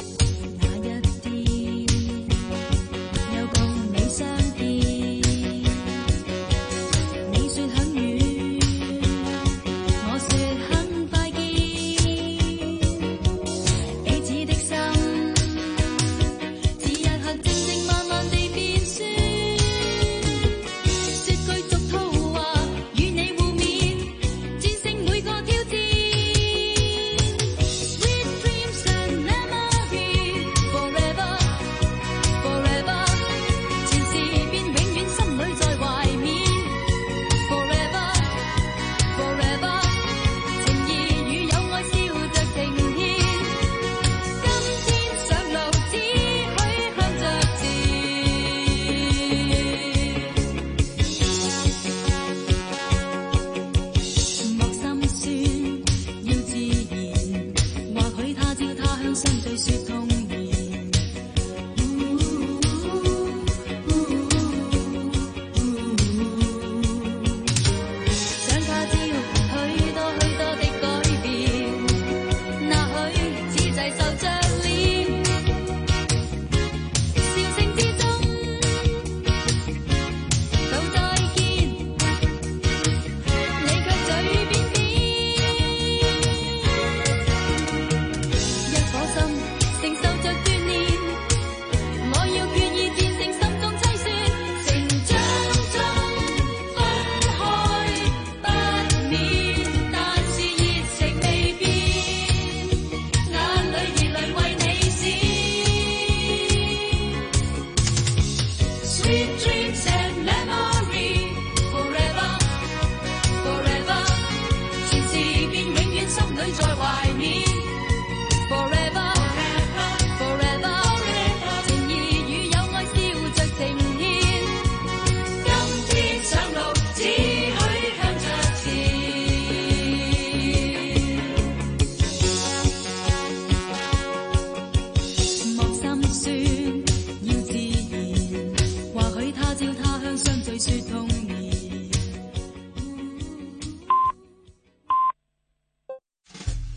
Sweet dreams and memories.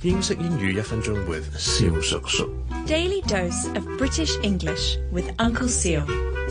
英式英語1分鐘 with 蕭叔叔。 Daily dose of British English with Uncle Seal.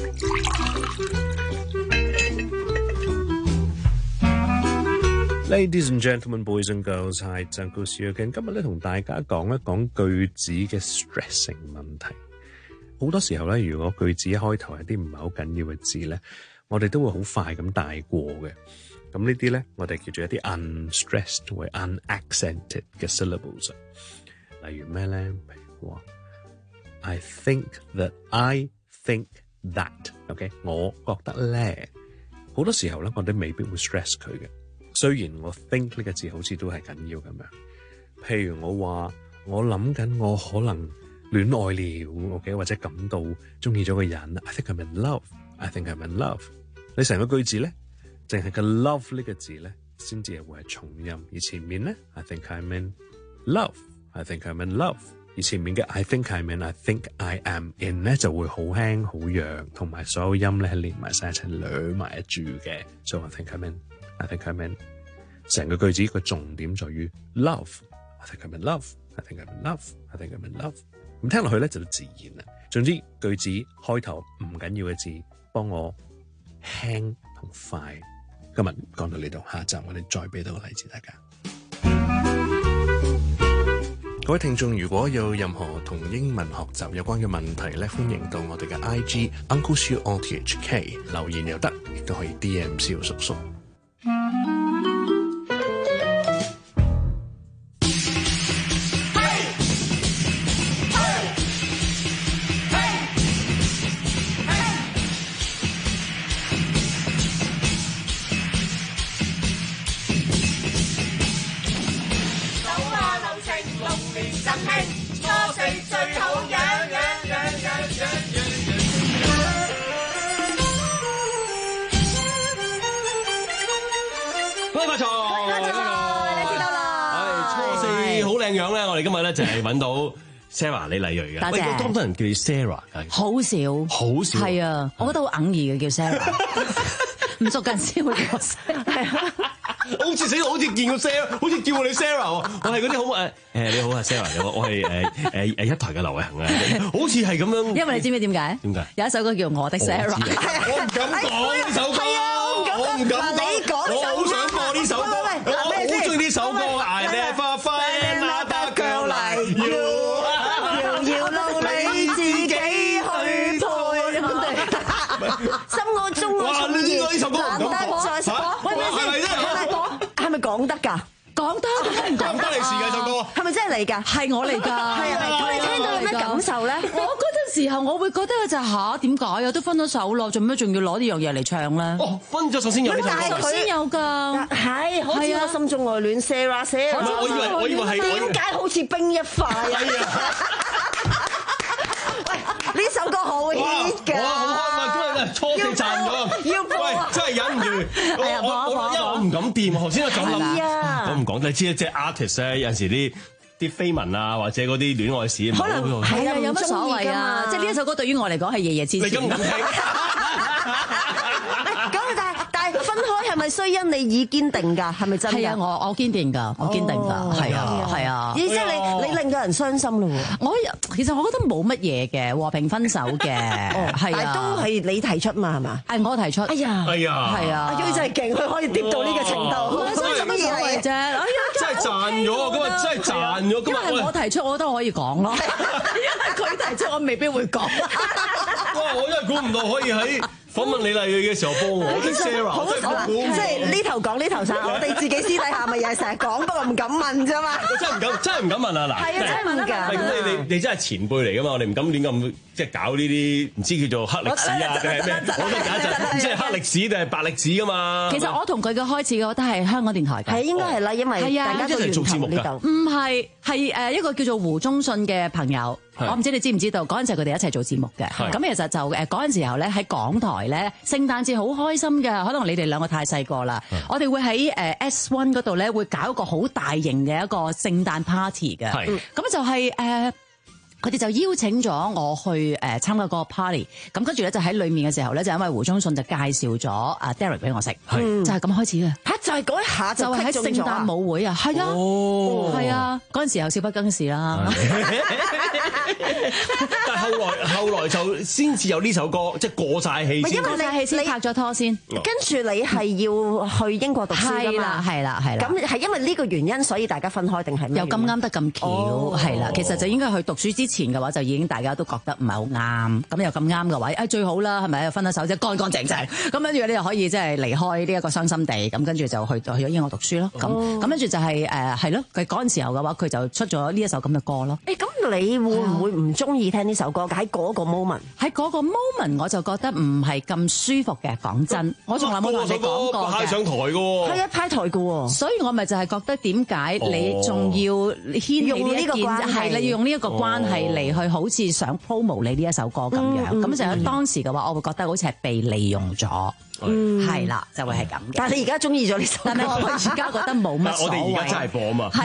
Ladies and gentlemen, boys and girls, hi, it's Uncle Seal again. 今日咧同大家講一講句子嘅 stressing 問題。好多時候咧，如果句子一開頭係啲唔係好緊要嘅字咧，我哋都會好快咁帶過嘅。咁呢啲咧，我哋叫做一啲 unstressed 或 unaccented 嘅 syllables。例如咩咧？譬如話 I think that I think that，OK，我覺得咧，好多時候咧，我哋未必會 stress 佢嘅。雖然我 think 呢個字好似都係緊要咁樣。譬如我話我諗緊我可能戀愛了 ，OK， 或者感到中意咗個人 ，I think I'm in love，I think I'm in love。你成個句子咧，淨係個 love 呢個字咧，先至係會係重音，而前面咧 I think I'm in love，I think I'm in love， 而前面嘅 I think I'm in，I think I am in 咧就會好輕好弱，同埋所有音咧係連埋晒一齊捋埋一住嘅，所以 I think I'm in。I think I'm in， 成個句子個重點在於 love。I think I'm in love。I think I'm in love。I think I'm in love。咁聽落去咧就自然啦。總之句子開頭唔緊要嘅字，幫我輕同快。今日講到呢度，下集我哋再俾到個例子大家。各位聽眾，如果有任何同英文學習有關嘅問題咧，歡迎到我哋嘅 IG Uncle Siu RTHK 留言又得，亦都可以 DM 蕭叔叔。 今日咧就係揾到 Sarah 李麗蕊嘅， 多謝。 多唔多人叫你 Sarah 㗎？ 好少， 好少。 係啊，我覺得好哽耳嘅叫 Sarah， 唔熟近先會叫我 Sarah。係啊， 好似死，好似見過 Sarah， 好似叫過你 Sarah 喎。我係嗰啲好你好啊 Sarah， 我係一台嘅劉偉恒啊，好似係咁樣。 因為你知唔知點解？ 點解？ 有一首歌叫《我的 Sarah》。 我唔敢講呢首歌，我唔敢講。 你講呢首歌， 我好想播呢首歌，我好中意呢首歌。I never find another girl like you。 要努力自己去配。心我中我中意。 呢首歌唔敢講。 喂，係咪講得㗎？ 講得， 唔講得你事㗎首歌。 係咪真係你㗎？ 係我嚟㗎。 係啊，咁你聽到有咩感受咧？ 我嗰陣時候我會覺得就嚇點解啊？都分咗手咯，做咩仲要攞呢樣嘢嚟唱咧？ 哦，分咗手先有呢首歌。 首先有㗎， 係好似我心中愛戀 Sarah。 我以為係點解好似冰一塊啊？呢首歌好 hit 㗎。 好開心，今日初四賺咗。 要播啊！ 真係忍唔住。因為我唔敢掂，頭先我就諗，我唔講。你知即係 artist 咧，有陣時啲緋聞啊，或者嗰啲戀愛史， 可能係啊，有乜所謂啊？即係呢一首歌對於我嚟講係夜夜痴痴。 你咁聽？ 咁但係分開係咪需因你已堅定㗎？係咪真㗎？ 係啊，我堅定㗎，我堅定㗎，係啊，係啊。 意思你令到人傷心咯喎！ 其實我覺得冇乜嘢嘅，和平分手嘅，係啊。 但都係你提出嘛係嘛？ 係我提出。 哎呀，係啊。阿娟真係勁，佢可以跌到呢個程度。 乜嘢嚟啫？哎呀， 真係賺咗，今日真係賺咗。 因為我提出，我覺得可以講咯。因為佢提出，我未必會講。 哇！我真係估唔到可以喺訪問李麗蕊嘅時候播我的 Sarah， 真係即係呢頭講呢頭散，我哋自己私底下咪又係成日講，不過唔敢問啫嘛。 真係唔敢問啊！嗱， 係啊，真係唔敢。 咁你真係前輩嚟㗎嘛？我哋唔敢亂咁即係搞呢啲唔知叫做黑歷史啊定係咩？我都假陣，即係黑歷史定係白歷史㗎嘛？ 其實我同佢嘅開始，我覺得係香港電台㗎。 係應該係啦，因為大家都做節目呢度。 唔係一個叫做胡忠信嘅朋友。我唔知你知唔知道，嗰陣時佢哋一齊做節目嘅。咁其實就嗰陣時候咧喺港台咧，聖誕節好開心嘅。可能你哋兩個太細個啦。我哋會喺S1 嗰度咧會搞一個好大型嘅一個聖誕 party 嘅。咁就係佢哋就邀請咗我去參加個 party。咁跟住咧就喺裡面嘅時候咧，就因為胡忠信就介紹咗Derek 俾我識，就係咁開始嘅。 就係嗰一下就係喺聖誕舞會啊，係啊，係啊，嗰陣時又少不更事啦。 但係後來就先至有呢首歌，即係過晒氣先。 過晒氣先拍咗拖先， 跟住你係要去英國讀書㗎嘛？ 係啦。 咁係因為呢個原因，所以大家分開定係咩？ 又咁啱得咁巧，係啦。其實就應該去讀書之前嘅話，就已經大家都覺得唔係好啱。咁又咁啱嘅話，最好啦，係咪？分咗手即係乾乾淨淨。咁跟住你就可以即係離開呢一個傷心地。咁跟住就去咗英國讀書咯。咁跟住就係係咯。佢嗰陣時候嘅話，佢就出咗呢一首咁嘅歌咯。 咁你會唔會唔中意聽呢首歌？喺嗰個 moment， 喺嗰個 moment 我就覺得唔係咁舒服嘅。講真，我從來冇同你講過嘅。 派上台嘅喎， 係啊，派台嘅喎。 所以我咪就係覺得點解你仲要牽起呢一件係你要用呢一個關係嚟去好似想 promo 你呢一首歌咁樣。咁就喺當時嘅話，我會覺得好似係被利用咗。係啦，就會係咁嘅。 但係你而家中意咗呢首歌， 但係我而家覺得冇乜所謂。 我哋而家真係播啊嘛。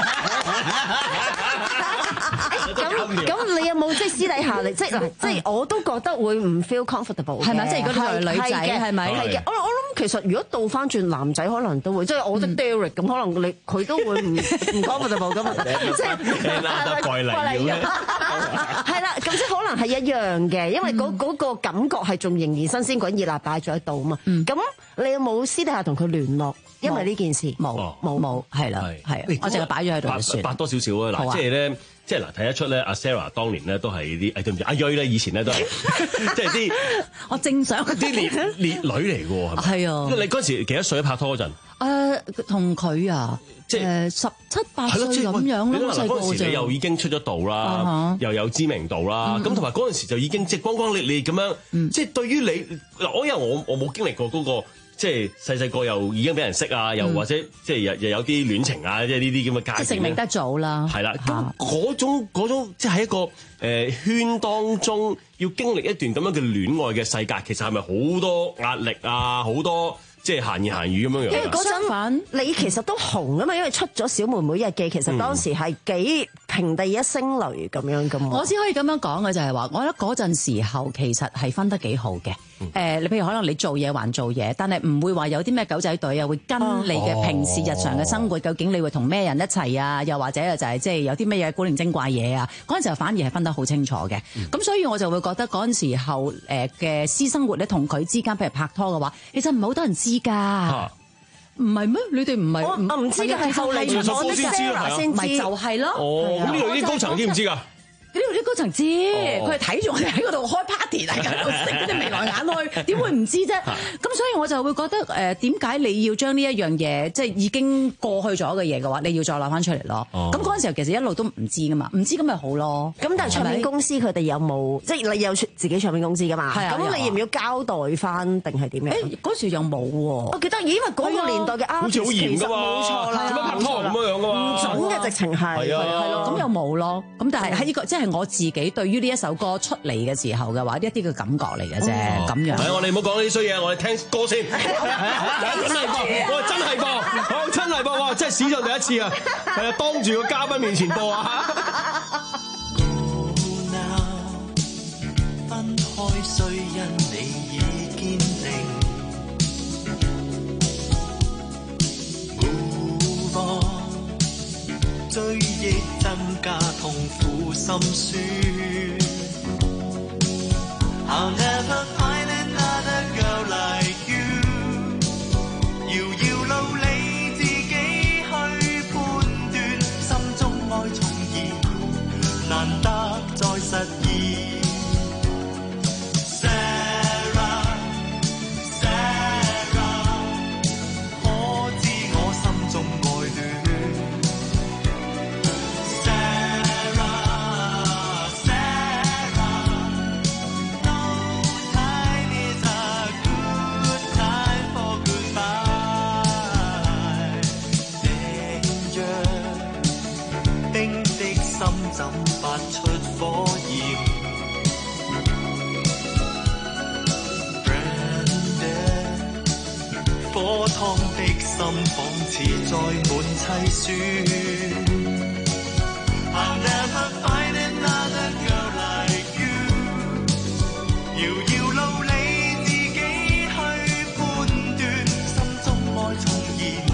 咁你有冇即係私底下你即係我都覺得會唔 feel comfortable 係咪？即係如果你係女仔係咪？ 係嘅。我諗其實如果倒翻轉男仔可能都會，即係我覺得 Derek 咁，可能佢都會唔 comfortable 咁啊。即係貴嚟嘅。 係啦，咁即係可能係一樣嘅，因為嗰個感覺係仲仍然新鮮滾熱辣擺咗喺度啊嘛。咁你有冇私底下同佢聯絡？因為呢件事冇，係啦，係。我淨係擺咗喺度就算。 白多少少啊！嗱，即係咧。即係嗱，睇得出咧，阿 Sarah 當年咧都係啲對唔住，阿瑞咧以前咧都係即係啲我正想啲烈女嚟嘅喎，係咪？係啊！你嗰陣時幾多歲拍拖嗰陣？ 同佢啊，即係17、18歲咁樣咯。 嗰陣時你又已經出咗道啦，又有知名度啦，咁同埋嗰陣時就已經即係光光烈烈咁樣，即係對於你嗱，因為我冇經歷過嗰個。即係細個又已經俾人識啊，又或者即係又有啲戀情啊，即係呢啲咁嘅階段。 成名得早啦， 係啦。咁嗰種即係喺一個圈當中要經歷一段咁樣嘅戀愛嘅世界，其實係咪好多壓力啊？好多即係閒言閒語咁樣樣。 嗰陣你其實都紅啊嘛，因為出咗《小妹妹日記》，其實當時係幾平地一聲雷咁樣噶嘛。 我只可以咁樣講嘅就係話，我覺得嗰陣時候其實係分得幾好嘅。你譬如可能你做嘢還做嘢，但係唔會話有啲咩狗仔隊啊，會跟你嘅平時日常嘅生活，究竟你會同咩人一齊啊？又或者就係即係有啲咩嘢古靈精怪嘢啊？嗰陣時候反而係分得好清楚嘅。咁所以我就會覺得嗰陣時候嘅私生活咧，同佢之間譬如拍拖嘅話，其實唔係好多人知㗎。唔係咩？你哋唔係我唔知嘅，係後嚟我啲 Sarah 先知， 咪就係咯。 咁呢度啲高層知唔知㗎？ 呢度啲高層知，佢係睇住我哋喺嗰度開 party 嚟㗎，喺度食嗰啲眉來眼去，點會唔知啫？咁所以我就會覺得點解你要將呢一樣嘢，即係已經過去咗嘅嘢嘅話，你要再攞翻出嚟咯。咁嗰陣時候其實一路都唔知噶嘛，唔知咁咪好咯。 咁但係唱片公司佢哋有冇，即係你有自己唱片公司噶嘛？咁你要唔要交代翻定係點樣？ 嗰時又冇喎。我記得，因為嗰個年代嘅 artist 好似好嚴㗎嘛， 冇錯啦， 點樣拍拖咁樣㗎嘛？ 唔準嘅直情係，係咯， 咁又冇咯。咁但係喺呢個即係我自己對於呢一首歌出嚟嘅時候嘅話，一啲嘅感覺嚟嘅啫，咁樣。 係我哋唔好講呢啲衰嘢，我哋聽歌先。真係播，我真係播，好真係播，哇！真係史上第一次啊！係啊，當住個嘉賓面前播啊！ 分開雖因你已堅定，move on，追憶增加痛苦心酸。I'll never find another girl like you。遙遙路你自己去判斷，心中愛重現，難得再實現。怎發出火焰 Branded 火燙的心仿似載滿凄酸。I'll never find another girl like you。遙遙路你自己去判斷，心中愛重現。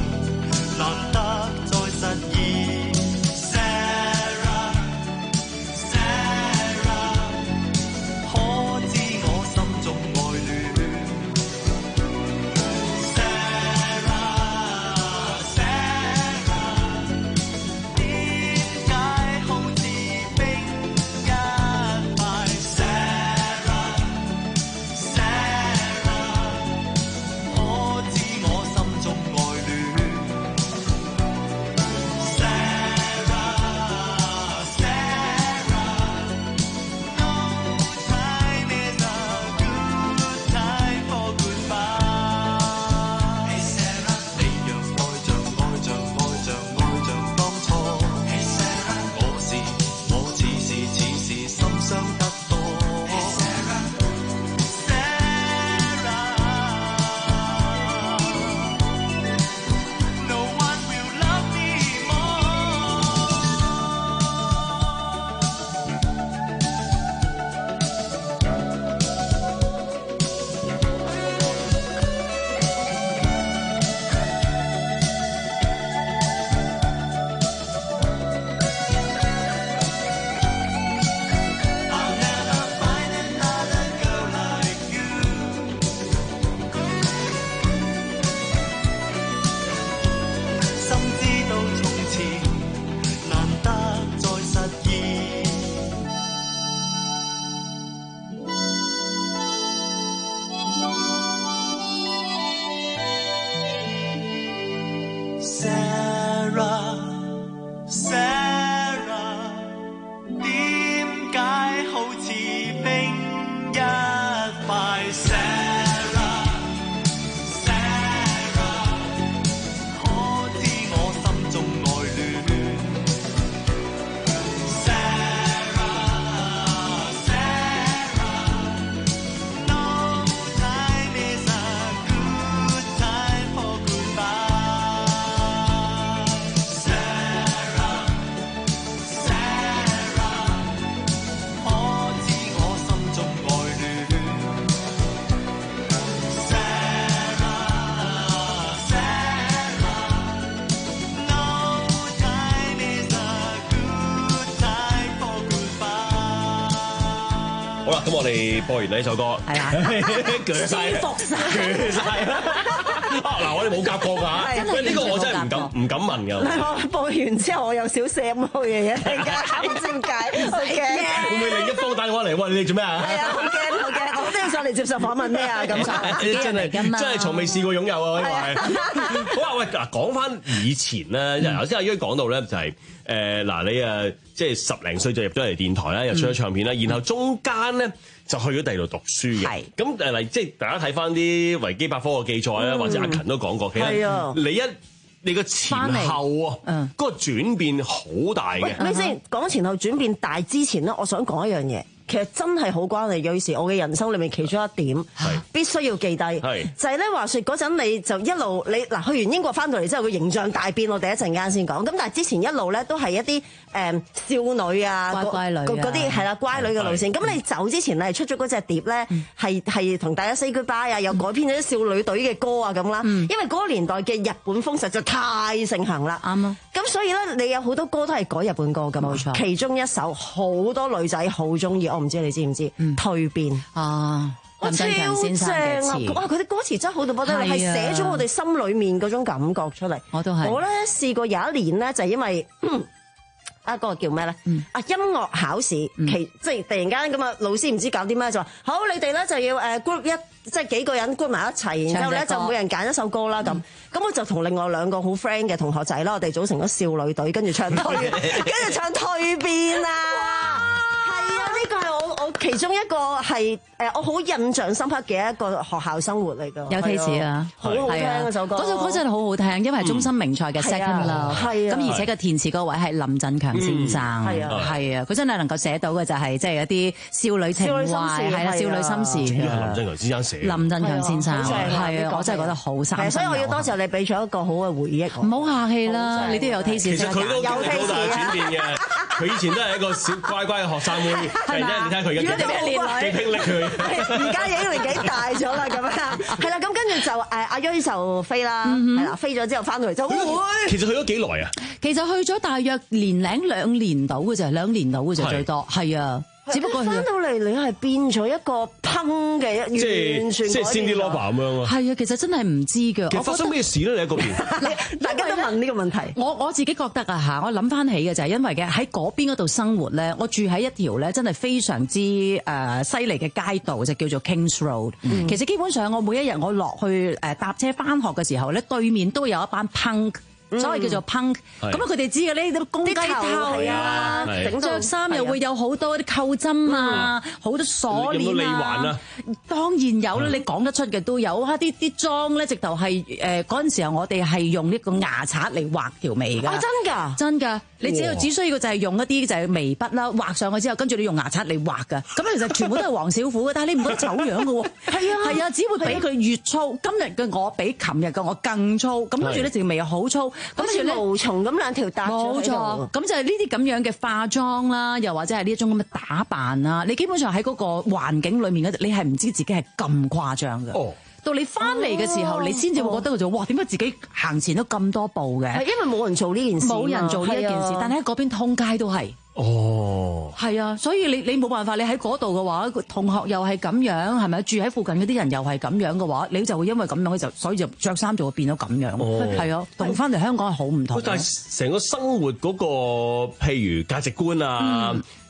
咁我哋播完呢首歌， 係啦， 舒服晒，鋸晒啦！嗱，我哋冇夾過㗎，喂，呢個我真係唔敢問㗎。 我播完之後，我有少少咁嘅嘢，突然間唔知點解，好驚。 會唔會另一方打電話嚟？喂，你哋做咩啊？ 係啊，好驚好驚！我都要上嚟接受訪問咩啊？咁真係從未試過擁有啊！可以話係。好啊，喂，嗱，講翻以前咧，頭先阿於講到咧就係嗱，你即係10零歲就入咗嚟電台啦，又出咗唱片啦，然後中間咧就去咗第二度讀書嘅。咁嚟即係大家睇翻啲維基百科嘅記載啦，或者阿勤都講過，其實你個前後啊，嗰個轉變好大嘅。 咪先講前後轉變大之前咧，我想講一樣嘢。其實真係好關你，有時我嘅人生裏面其中一點必須要記低，就係咧話説嗰陣你就一路你嗱去完英國翻到嚟之後，個形象大變，我哋一陣間先講。咁但係之前一路咧都係一啲少女啊， 乖女嗰啲係啦乖女嘅路線。咁你走之前你出咗嗰隻碟咧，係同大家 say goodbye 啊，又改編咗啲少女隊嘅歌啊咁啦。因為嗰個年代嘅日本風實在太盛行啦。啱啊。咁所以咧，你有好多歌都係改日本歌㗎嘛。冇錯。其中一首好多女仔好中意，我唔知你知唔知？蛻變啊，林振強先生嘅詞，哇！佢啲歌詞真係好到不得了，係寫咗我哋心裏面嗰種感覺出嚟。我都係。我咧試過有一年咧，就係因為嗰個叫咩咧？音樂考試即係突然間咁啊，老師唔知搞啲咩就話好，你哋咧就要group 即係幾個人 group 埋一齊，然之後咧就每人揀一首歌啦咁。咁我就同另外2個好 friend 嘅同學仔啦，我哋組成咗少女隊，跟住唱蛻變啊！呢個係我其中一個係我好印象深刻嘅一個學校生活嚟㗎。 有 taste 啊， 好好聽嗰首歌。 嗰首歌真係好好聽，因為係中森明菜嘅 Second Love。咁而且個填詞嗰位係林振強先生。係啊，佢真係能夠寫到嘅就係即係一啲少女情懷，係啦，少女心事。 林振強先生寫。林振強先生係啊，我真係覺得好三。 所以我要多謝你俾咗一個好嘅回憶。 唔好客氣啦，你都有 taste。 其實佢都經歷好大轉變嘅。佢以前都係一個小乖乖嘅學生妹，突然間你睇下佢而家幾霹靂佢， 而家已經年紀大咗啦，咁樣係啦，咁跟住就阿於就飛啦，係啦，飛咗之後翻到嚟就其實去咗幾耐啊？ 其實去咗大約年零2年到嘅啫，2年到嘅啫最多，係啊。只不過翻到嚟你係變咗一個烹嘅，完全即係 Cindy Lauper 咁樣啊！ 係啊，其實真係唔知㗎。 其實發生咩事咧？你喺嗰邊， 大家都問呢個問題。我自己覺得啊嚇，我諗翻起嘅就係因為嘅喺嗰邊嗰度生活咧，我住喺一條咧真係非常之犀利嘅街道，就叫做 Kings Road。其實基本上我每一日我落去搭車翻學嘅時候咧，對面都有一班 punk。所謂叫做 punk，咁啊佢哋知嘅呢啲公雞頭啊，着衫又會有好多啲扣針啊，好多鎖鏈啊，當然有啦，你講得出嘅都有啊！啲妝咧直頭係嗰陣時候我哋係用呢個牙刷嚟畫條眉㗎。 真㗎， 真㗎，你只需要就係用一啲就係眉筆啦，畫上去之後，跟住你用牙刷嚟畫㗎。咁其實全部都係黃小虎嘅，但係你唔覺得醜樣嘅喎？係啊，只會比佢越粗。今日嘅我比琴日嘅我更粗，咁跟住咧條眉又好粗。 好似毛蟲咁兩條搭咗喺度。冇錯， 咁就係呢啲咁樣嘅化妝啦，又或者係呢一種咁嘅打扮啦。你基本上喺嗰個環境裏面你係唔知自己係咁誇張嘅。到你翻嚟嘅時候，你先至會覺得佢就哇，點解自己行前都咁多步嘅？ 因為冇人做呢件事， 冇人做呢一件事，但係喺嗰邊通街都係。係啊，所以你冇辦法，你喺嗰度嘅話，同學又係咁樣，係咪？住喺附近嗰啲人又係咁樣嘅話，你就會因為咁樣所以就着衫就會變咗咁樣。係啊，同翻嚟香港係好唔同。 但係成個生活嗰個譬如價值觀啊，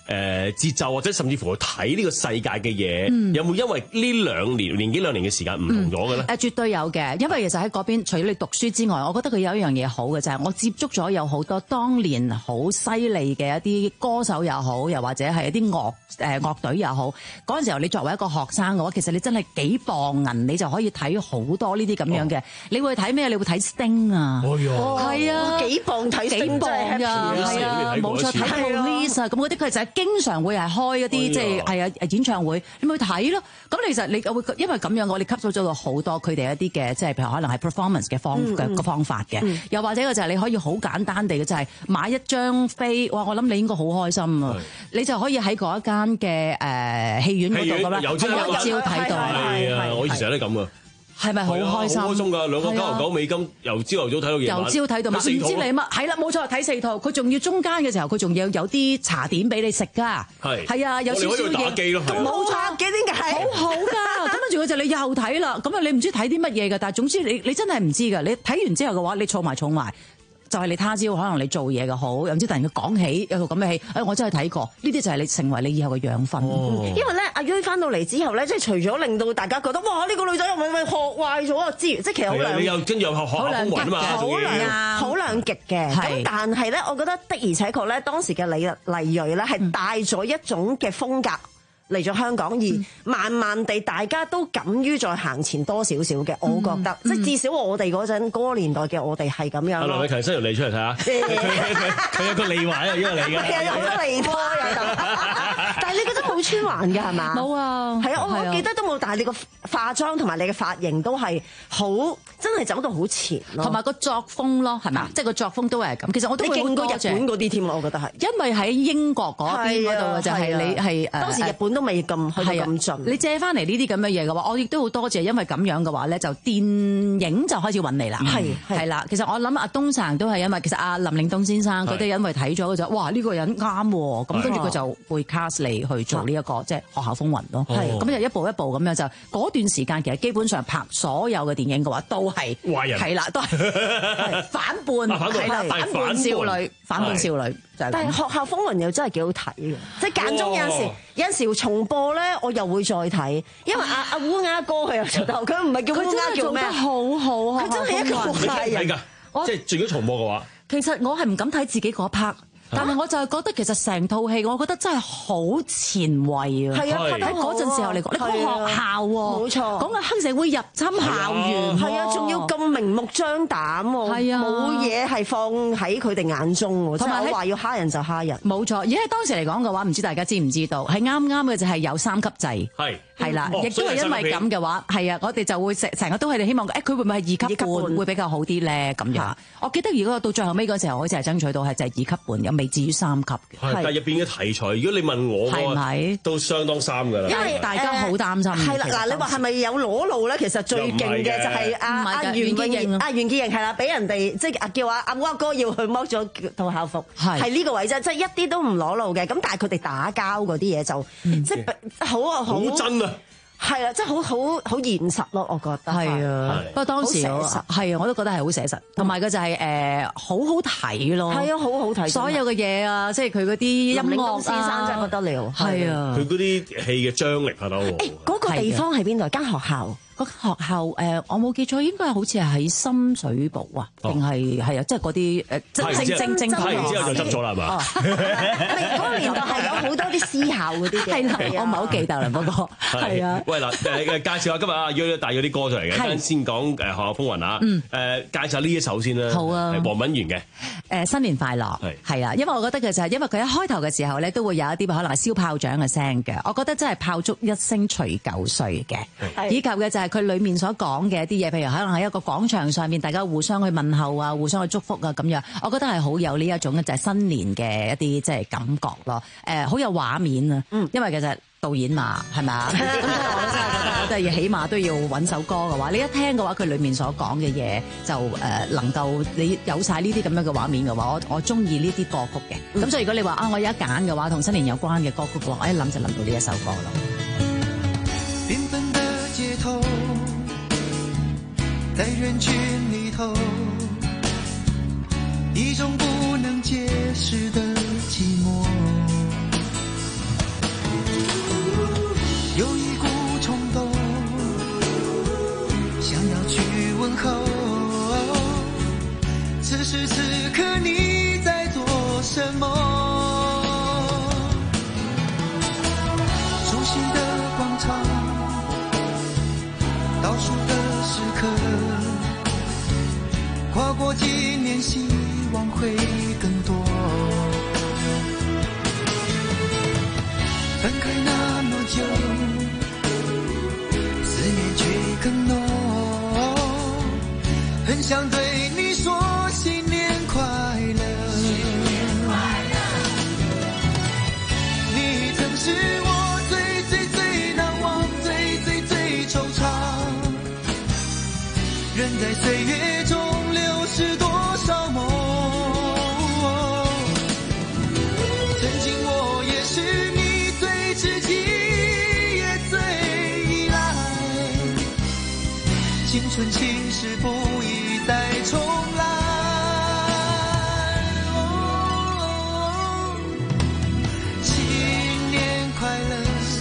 節奏，或者甚至乎去睇呢個世界嘅嘢，有冇因為呢年幾兩年嘅時間唔同咗嘅咧？ 絕對有嘅，因為其實喺嗰邊除咗你讀書之外，我覺得佢有一樣嘢好嘅就係我接觸咗有好多當年好犀利嘅一啲歌手又好，又或者係一啲樂隊又好。嗰陣時候你作為一個學生嘅話，其實你真係幾磅銀，你就可以睇好多呢啲咁樣嘅。你會睇咩？你會睇 Sting 啊？係啊， 幾磅睇 Sting 磅㗎，係啊，冇錯，睇 Police 啊，咁嗰啲佢就係經常會係開一啲即係演唱會，你咪去睇咯。咁其實你會因為咁樣，我哋吸收咗好多佢哋一啲嘅即係譬如可能係 performance 嘅方法嘅，又或者就係你可以好簡單地嘅就係買一張飛，哇！我諗你應該好開心啊！你就可以喺嗰一間嘅戲院嗰度咁樣有朝睇到。 係啊，我以前成日都咁啊。 係咪好開心？ 好開心㗎，2個$9.99由朝頭早睇到夜晚。 由朝睇到晚，唔知你乜？係啦，冇錯，睇4套。佢仲要中間嘅時候，佢仲要有啲茶點俾你食㗎。係啊，有少少嘢。打機咯， 冇錯，幾點解？ 好好㗎。咁跟住佢就你又睇啦。咁啊，你唔知睇啲乜嘢㗎？但係總之你真係唔知㗎。你睇完之後嘅話，你儲埋。就係你他朝可能你做嘢嘅好，又唔知突然間講起有套咁嘅戲，我真係睇過，呢啲就係你成為你以後嘅養分。 因為咧，阿 U 翻到嚟之後咧，即係除咗令到大家覺得哇呢個女仔又咪學壞咗啊之餘，即係其實好兩， 你又跟住又學風雲啊嘛， 好兩極嘅。咁但係咧，我覺得的而且確咧，當時嘅黎瑞咧係帶咗一種嘅風格嚟咗香港，而慢慢地大家都敢於再行前多少少嘅，我覺得，即係至少我哋嗰陣嗰個年代嘅我哋係咁樣。 梁偉勤伸條脷出嚟睇下，佢有個脷環啊，因為你嘅， 有好多脷波有度。但係你覺得冇穿環嘅係嘛？ 冇啊， 係啊，我記得都冇，但係你個化妝同埋你嘅髮型都係好，真係走到好前咯， 同埋個作風咯，係嘛？即係個作風都係咁。其實我都會勁過日本嗰啲添咯，我覺得係。 因為喺英國嗰邊嗰度就係你係當時日本都未咁去到咁盡。 你借翻嚟呢啲咁嘅嘢嘅話，我亦都好多謝，因為咁樣嘅話咧，就電影就開始揾你啦。係啦，其實我諗阿東城都係因為其實阿林嶺東先生佢都因為睇咗就哇呢個人啱喎，咁跟住佢就會 cast 你去做呢一個即係學校風雲咯。咁就一步一步咁樣就嗰段時間其實基本上拍所有嘅電影嘅話都係壞人，係啦，都係反叛，係啦，反叛少女，反叛少女。 但係學校風雲又真係幾好睇嘅，即係間中有陣時重播咧，我又會再睇，因為阿烏鴉哥佢又做得，佢唔係叫烏鴉叫咩？ 好好， 佢真係一個好藝人。 即係如果重播嘅話， 其實我係唔敢睇自己嗰 part。但係我就係覺得其實成套戲，我覺得真係好前衛啊！ 係啊，喺嗰陣時候嚟講，你講學校喎， 冇錯， 講個黑社會入侵校園， 係啊，仲要咁明目張膽喎，係啊，冇嘢係放喺佢哋眼中喎，同埋話要蝦人就蝦人， 冇錯。而喺當時嚟講嘅話，唔知大家知唔知道，係啱啱嘅就係有3級制，係啦，亦都係因為咁嘅話，係啊，我哋就會成日都係希望，佢會唔會係2級半會比較好啲咧？咁樣，我記得如果到最後尾嗰時候，好似係爭取到係就係2級半，又未至於3級嘅。 但係入邊嘅題材，如果你問我，係咪都相當3㗎啦？ 因為大家好擔心。 係啦，嗱，你話係咪有裸露咧？其實最勁嘅就係阿袁潔瑩，阿袁潔瑩係啦，俾人哋即係叫阿烏哥要去剝咗套校服，係呢個位啫，即係一啲都唔裸露嘅。咁但係佢哋打交嗰啲嘢就即係好真啊！係啊，即係好現實咯，我覺得係啊。 不過當時係啊，我都覺得係好寫實，同埋佢就係好好睇咯。係啊，好好睇。所有嘅嘢啊，即係佢嗰啲音樂先生真係不得了。 係啊， 佢嗰啲戲嘅張力啊都。 嗰個地方係邊度？間學校。 嗰間學校我冇記錯，應該係好似係喺深水埗啊，定係啊，即係嗰啲正拍完之後就執咗啦，係嘛？ 嗰個年代係有好多啲私校嗰啲嘅， 係啦，我唔係好記得啦，不過係啊。喂嗱，介紹下今日阿約帶咗啲歌出嚟嘅，先講學校風雲啊。介紹下呢一首先啦。好啊，係黃敏源嘅新年快樂係啊，因為我覺得嘅就係因為佢一開頭嘅時候咧，都會有一啲可能係燒炮仗嘅聲嘅，我覺得真係炮竹一聲除舊歲嘅，以及嘅就係佢裏面所講嘅一啲嘢，譬如可能喺一個廣場上面，大家互相去問候啊，互相去祝福啊，咁樣，我覺得係好有呢一種嘅就係新年嘅一啲即係感覺咯。好有畫面啊，因為其實導演嘛，係咪啊？咁所以我真係覺得我都係起碼都要揾首歌嘅話，你一聽嘅話，佢裏面所講嘅嘢就能夠你有晒呢啲咁樣嘅畫面嘅話，我中意呢啲歌曲嘅。咁所以如果你話我有一揀嘅話，同新年有關嘅歌曲嘅話，我一諗就諗到呢一首歌咯。 繽紛的街頭，在人群裏頭，一種不能解釋的寂寞， 想要去問候。此時此刻你在做什麼？熟悉的廣場，倒數的時刻，跨過幾年，希望會更多。分開那麼久，思念卻更濃，很想對你說新年快樂。你曾是我最最最難忘，最最最惆悵。人在歲月中流逝多少夢，曾經我也是你最知己也最依賴，青春情事不宜再重來。新年快樂，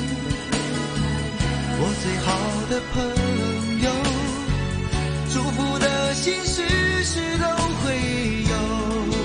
我最好的朋友，祝福的心事事都會有。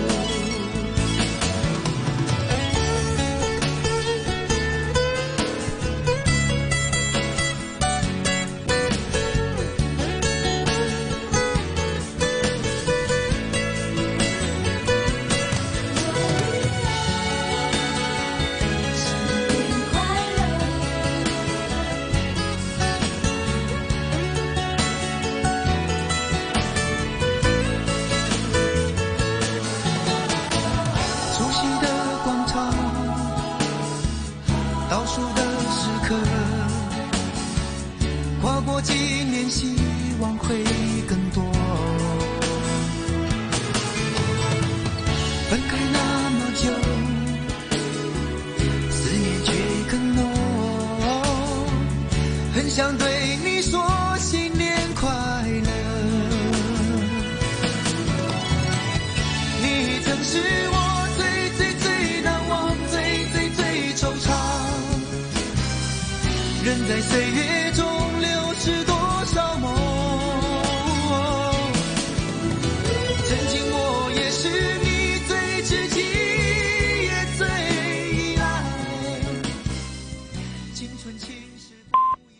倒數的時刻，跨過幾年，希望會更多。分開那麼久，思念卻更濃，很想對你說新年快樂。你曾是我最最最難忘，最最最惆悵。人在歲月中流逝多少夢，曾經我也是你最知己也最依賴，青春情事不移。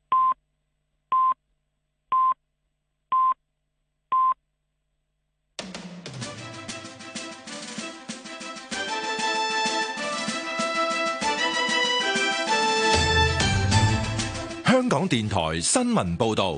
香港電台新聞報導，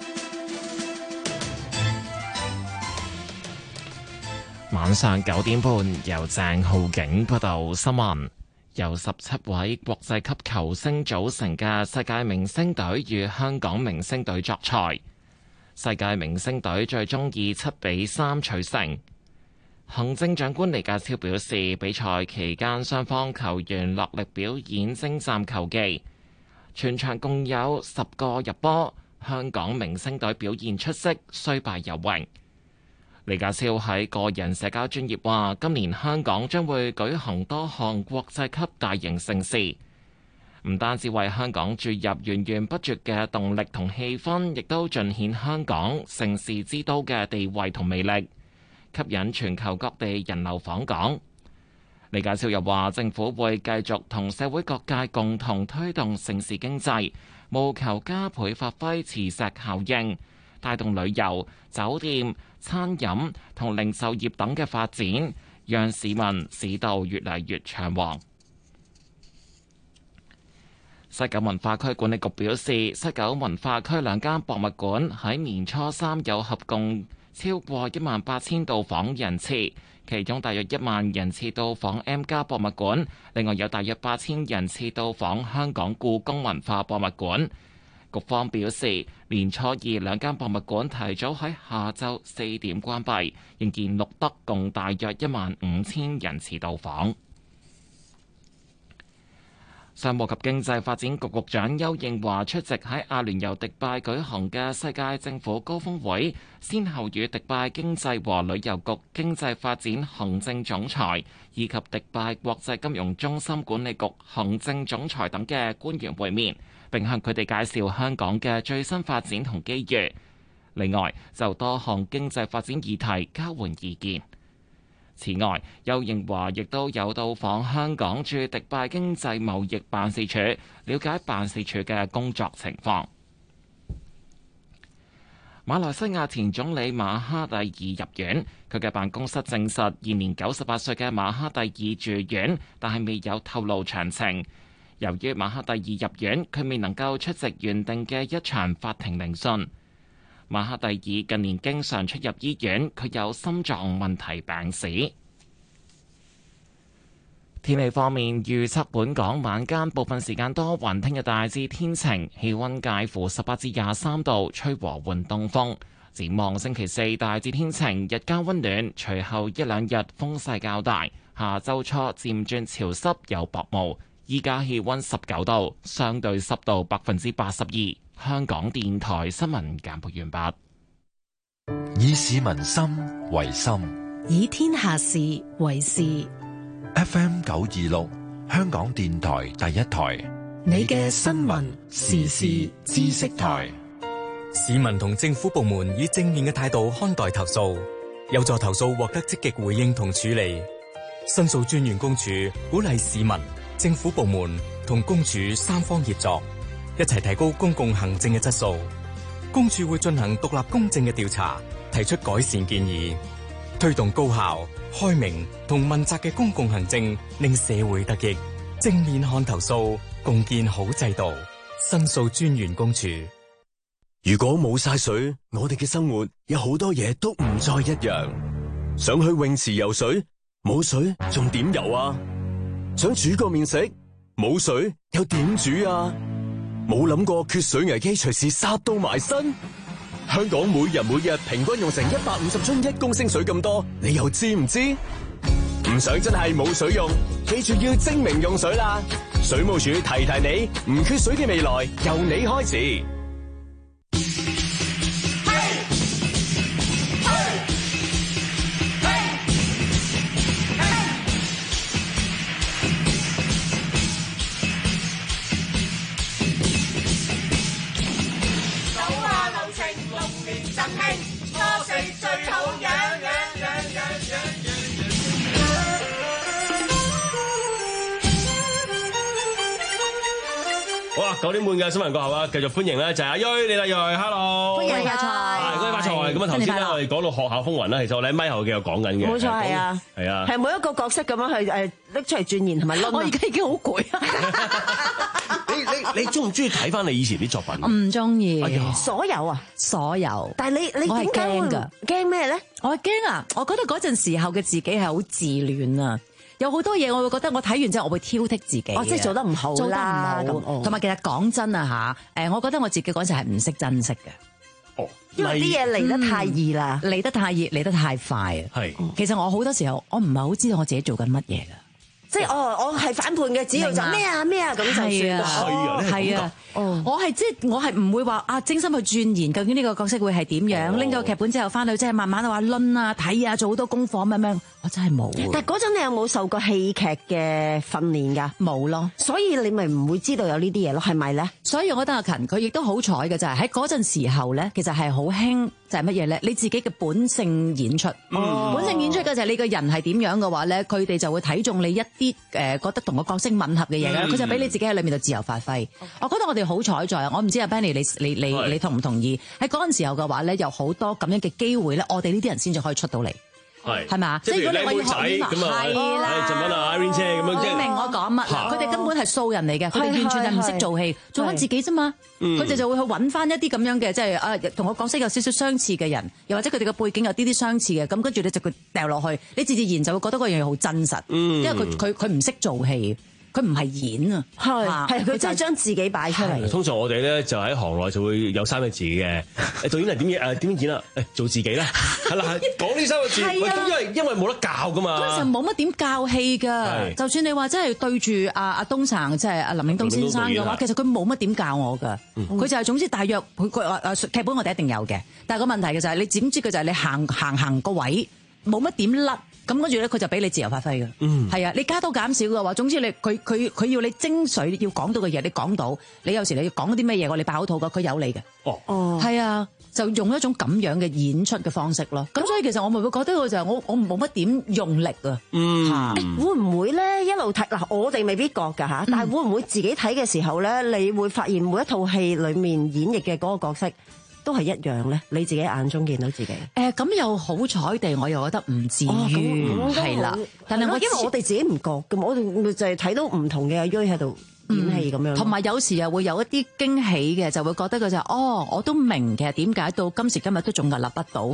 晚上9點半由鄭浩景報道新聞。由17位國際級球星組成嘅世界明星隊與香港明星隊作賽，世界明星隊最終以7-3取勝。行政長官李家超表示，比賽期間雙方球員落力表演精湛球技。全場共有10個入波，香港明星隊表現出色，雖敗猶榮。李家超喺個人社交專頁話，今年香港將會舉行多項國際級大型盛事，唔單止為香港注入源源不絕嘅動力同氣氛，亦都盡顯香港盛事之都嘅地位同魅力，吸引全球各地人流訪港。李家超又話，政府會繼續同社會各界共同推動盛事經濟，務求加倍發揮磁石效應，帶動旅遊、酒店、餐飲同零售業等嘅發展，讓市民市道越嚟越暢旺。西九文化區管理局表示，西九文化區2間博物館喺年初3有合共超過18000到訪人次。其中大約1萬人次到訪 M+ 博物館，另外有大約8000人次到訪香港故宮文化博物館。局方表示，年初2 2間博物館提早喺下晝4點關閉，仍然錄得共大約15000人次到訪。商務及經濟發展局局長邱應華出席喺阿聯酋迪拜舉行嘅世界政府高峰會，先後與迪拜經濟和旅遊局經濟發展行政總裁以及迪拜國際金融中心管理局行政總裁等嘅官員會面， 並向佢哋介紹香港嘅最新發展同機遇。另外，就多項經濟發展議題交換意見。此外，邱應華亦都有到訪香港駐迪拜經濟貿易辦事處，了解辦事處嘅工作情況。馬來西亞前總理馬哈蒂爾入院，佢嘅辦公室證實，現年98歲嘅馬哈蒂爾住院，但係未有透露詳情。由於馬哈蒂爾入院，佢未能夠出席原定嘅一場法庭聆訊。馬哈蒂爾近年經常出入醫院，佢有心臟問題病史。天氣方面，預測本港晚間部分時間多雲，聽日大致天晴，氣溫介乎18至23度，吹和緩東風。展望星期四大致天晴，日間溫暖，隨後一兩日風勢較大，下周初漸轉潮濕有薄霧。依家氣溫19度，相對濕度82%。香港電台新聞簡報完畢。 以市民心為心， 以天下事為事。 FM 926，香港電台第一台， 你嘅新聞時事知識台。 市民同政府部門以正面嘅態度看待投訴，有助投訴獲得積極回應同處理。申訴專員公署鼓勵市民、政府部門同公署三方協作，一齊提高公共行政嘅質素。公署會進行獨立公正嘅調查，提出改善建議，推動高效、開明同問責嘅公共行政，令社會得益。正面看投訴，共建好制度。申訴專員公署。 如果冇晒水，我哋嘅生活有好多嘢都唔再一樣。想去泳池游水，冇水仲點游啊？想煮個麵食，冇水又點煮啊？冇諗過缺水危機隨時殺到埋身。香港每日平均用成150樽1公升水咁多，你又知唔知？唔想真係冇水用，記住要精明用水啦！水務署提提你，唔缺水嘅未來由你開始。 9點半嘅新聞過後啊，繼續歡迎咧就係阿瑞，李麗蕊 ，hello， 歡迎發財， 恭喜發財。咁啊頭先咧我哋講到學校風雲啦，其實我哋喺咪後繼續講緊嘅， 冇錯係啊， 係啊， 係每一個角色咁樣去拎出嚟鑽研同埋攆。我而家已經好攰啊！ 你中唔中意睇翻你以前啲作品？ 我唔中意， 所有啊， 所有。 但係你點解會驚咩咧？ 我係驚啊！我覺得嗰陣時候嘅自己係好自戀啊。有好多嘢，我會覺得我睇完之後，我會挑剔自己。 即係做得唔好啦， 做得唔好。同埋其實講真啊嚇，我覺得我自己嗰陣係唔識珍惜嘅。 哦， 因為啲嘢嚟得太易啦， 嚟得太易，嚟得太快啊。 係。 其實我好多時候，我唔係好知道我自己做緊乜嘢㗎。 即係我係反叛嘅，只要就咩啊咁就算啦。 係啊，我係唔會話精心去鑽研究竟呢個角色會係點樣，拎咗個劇本之後翻去即係慢慢話攆啊睇啊，做好多功課咁樣，我真係冇。 但係嗰陣你有冇受過戲劇嘅訓練㗎？ 冇咯， 所以你咪唔會知道有呢啲嘢咯，係咪咧？ 所以我覺得阿勤佢亦都好彩嘅就係喺嗰陣時候咧，其實係好興就係乜嘢咧？你自己嘅本性演出，本性演出嘅就係你個人係點樣嘅話咧，佢哋就會睇中你一啲覺得同個角色吻合嘅嘢啦，佢就俾你自己喺裏面度自由發揮。我覺得我哋好彩在，我唔知阿 Benny 你同唔同意？喺嗰陣時候嘅話咧，有好多咁樣嘅機會咧，我哋呢啲人先至可以出到嚟。係咪？ 即係如果你話要學演咁啊，係啦， 就揾阿 Irene 姐咁樣啫。 你明我講乜？佢哋根本係素人嚟嘅，佢哋完全係唔識做戲，做翻自己啫嘛。佢哋就會去揾翻一啲咁樣嘅，即係同我角色有少少相似嘅人，又或者佢哋嘅背景有啲相似嘅，咁跟住你就佢掉落去，你自然就會覺得嗰樣嘢好真實。因為佢唔識做戲。佢唔係演啊，係佢真係將自己擺出嚟。 通常我哋咧就喺行內就會有3個字嘅，導演係點演點演啊？做自己啦，係啦，講呢3個字，因為冇得教噶嘛。嗰陣時冇乜點教戲㗎，就算你話真係對住阿東生，即係阿林嶺東先生嘅話，其實佢冇乜點教我㗎。佢就係總之大約佢劇本我哋一定有嘅，但係個問題嘅就係你點知佢就係你行個位。 冇乜點甩。咁跟住咧，佢就俾你自由發揮嘅。係啊，你加多減少嘅話，總之你佢要你精髓要講到嘅嘢，你講到。你有時你要講啲咩嘢，你爆肚嘅，佢有你嘅。 哦， 係啊，就用一種咁樣嘅演出嘅方式咯。咁所以其實我咪會覺得佢就係我冇乜點用力啊。 會唔會咧一路睇嗱？我哋未必覺㗎嚇，但係會唔會自己睇嘅時候咧，你會發現每一套戲裡面演繹嘅嗰個角色都係一樣咧？你自己眼中見到自己？ 咁又好彩地，我又覺得唔至於係啦。但係因為我哋自己唔覺㗎嘛，我哋就係睇到唔同嘅阿瑞喺度演戲咁樣。 同埋有時又會有一啲驚喜嘅，就會覺得佢就我都明嘅點解到今時今日都仲屹立不倒。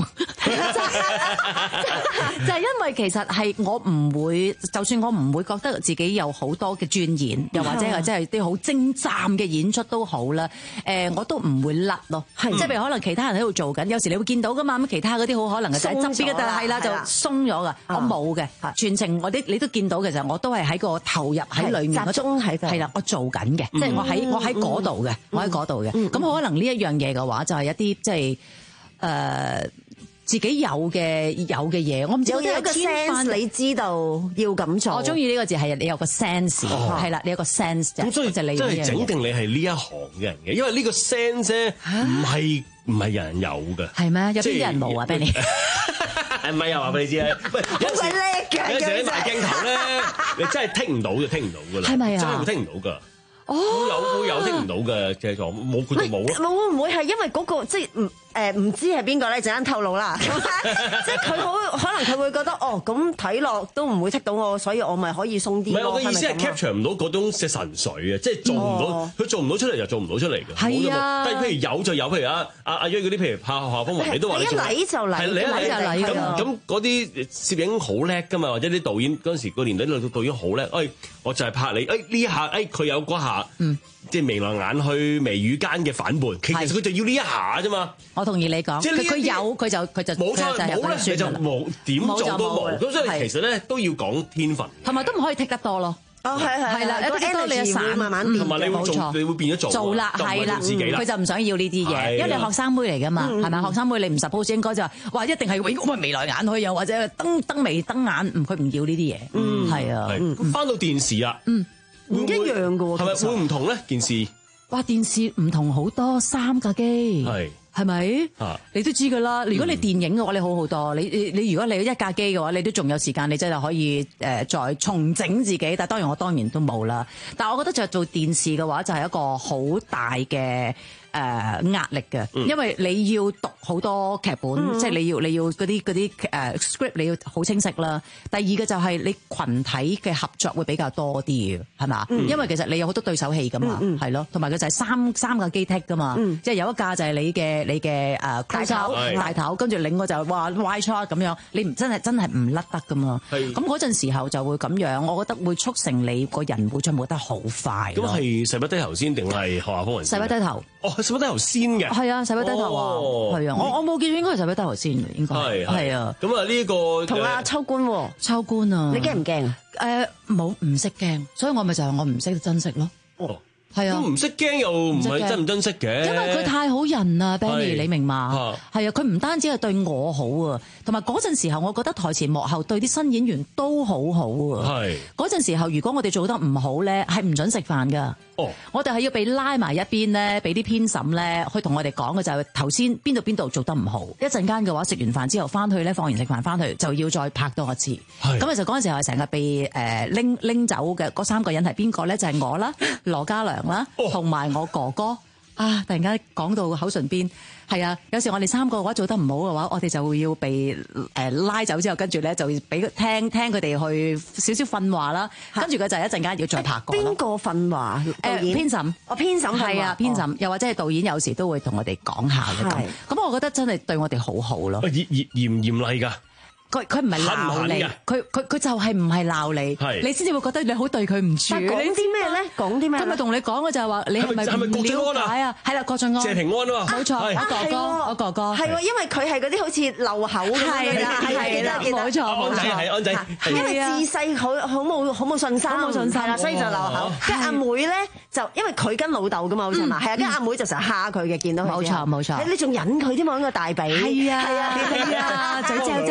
就係因為其實係我唔會，就算我唔會覺得自己有好多嘅鑽研，又或者係即係啲好精湛嘅演出都好啦。我都唔會甩咯，即係譬如可能其他人喺度做緊，有時你會見到噶嘛。咁其他嗰啲好可能嘅就係側邊嘅，係啦就鬆咗噶。我冇嘅，全程你都見到嘅，其實我都係喺個投入喺裡面， 集中喺度。 係啦，我做緊嘅，即係我喺嗰度嘅，我喺嗰度嘅。咁可能呢一樣嘢嘅話，就係一啲即係自己有嘅嘢，我唔知有一個 sense， 你知道要咁做。我中意呢個字係你有個 sense， 係啦，你有個 sense 啫。 咁所以就你真係整定你係呢一行嘅人嘅，因為呢個 sense 唔係人有嘅。 係咩？有邊啲人冇啊 ，Benny？ 唔係又話俾你知啊！喂，有時你埋鏡頭咧，你真係聽唔到嘅，聽唔到㗎啦。 係咪啊？ 真係會聽唔到㗎。會有聽唔到嘅嘅狀，冇佢就冇咯。 會唔會係因為嗰個即係唔知係邊個咧？陣間透露啦。即係佢可能佢會覺得咁睇落都唔會剔到我，所以我咪可以鬆啲。 唔係我嘅意思係 capture 唔到嗰種嘅神髓啊！即係做唔到，佢做唔到出嚟就做唔到出嚟嘅。 係啊， 但係譬如有就有，譬如阿約嗰啲，譬如拍夏風雲，你都話你做。 一嚟就嚟， 係嚟就嚟。 咁嗰啲攝影好叻㗎嘛，或者啲導演嗰陣時個年代啲導演好叻。我就係拍你，呢下，佢有嗰下，即係眉來眼去、眉宇間嘅反叛，其實佢就要呢一下啫嘛。 我同意你講，佢有佢就冇錯，冇咧你就冇點做都冇。咁所以其實咧都要講天分， 同埋都唔可以剔得多咯。係啦，一剔多你就散，慢慢變。 同埋你會做，你會變咗做啦，係啦，佢就唔想要呢啲嘢，因為你學生妹嚟㗎嘛，係咪？學生妹你唔 suppose 應該就話一定係永眉來眼去，又或者瞪眉瞪眼，佢唔要呢啲嘢。係啊， 翻到電視啊， 唔一樣㗎喎， 係咪會唔同咧？電視哇，電視唔同好多，3架機係咪？你都知㗎啦。如果你電影嘅話，你好好多。你如果你一架機嘅話，你都仲有時間，你真係可以再重整自己。但係當然我都冇啦。但係我覺得就做電視嘅話，就係一個好大嘅壓力嘅，因為你要讀好多劇本，即係你要嗰啲script 你要好清晰啦。第二個就係你群體嘅合作會比較多啲嘅，係嘛？因為其實你有好多對手戲㗎嘛，係咯，同埋佢就係三架機剔㗎嘛，即係有一架就係你嘅大頭，跟住另外就係話 wide shot 咁樣，你唔真係唔甩得㗎嘛。咁嗰陣時候就會咁樣，我覺得會促成你個人會進步得好快。 咁係細不低頭先定係學下風雲？ 細不低頭。 細不低頭先嘅。係啊，細不低頭啊。係啊，我冇見應該係細不低頭先嘅，應該係啊。 咁啊呢個同阿秋官喎。 秋官啊。 你驚唔驚啊？ 唔識驚，所以我咪就係我唔識得珍惜咯。係啊， 都唔識驚又唔係真唔珍惜嘅， 因為佢太好人啦 ，Benny，你明嘛？係啊，佢唔單止係對我好啊，同埋嗰陣時候，我覺得台前幕後對啲新演員都好好啊。係嗰陣時候，如果我哋做得唔好咧，係唔准食飯噶。我哋係要被拉埋一邊咧，俾啲編審咧去同我哋講嘅就係頭先邊度做得唔好。一陣間嘅話，食完飯之後翻去咧，放完食飯翻去就要再拍多一次。咁其實嗰陣時候係成日被拎走嘅嗰3個人係邊個咧？就係我啦，羅嘉良啦，同埋我哥哥啊！突然間講到口唇邊，係啊！有時我哋3個嘅話做得唔好嘅話，我哋就會要被拉走之後，跟住咧就俾聽佢哋去少少訓話啦。跟住佢就一陣間要再拍過。 邊個訓話？ 編審。編審係啊，編審又或者係導演有時都會同我哋講下嘅咁。我覺得真係對我哋好好咯。 嚴唔嚴厲㗎？ 佢唔係鬧你，佢就係唔係鬧你，你先至會覺得你好對佢唔住。 但講啲咩咧？講啲咩？ 今日同你講嘅就係話，你係咪唔了解啊？係啦，郭晉安、 謝平安啊嘛， 冇錯，我哥哥係喎，因為佢係嗰啲好似漏口咁樣嘅，係啦， 冇錯， 安仔， 因為自細好冇信心，係啦，所以就漏口。跟住阿妹咧，就因為佢跟老豆噶嘛，好似係嘛，係啊，跟住阿妹就成日蝦佢嘅，見到佢。 冇錯， 你仲引佢添嘛，個大髀。 係啊，嘴嚼嚼咁。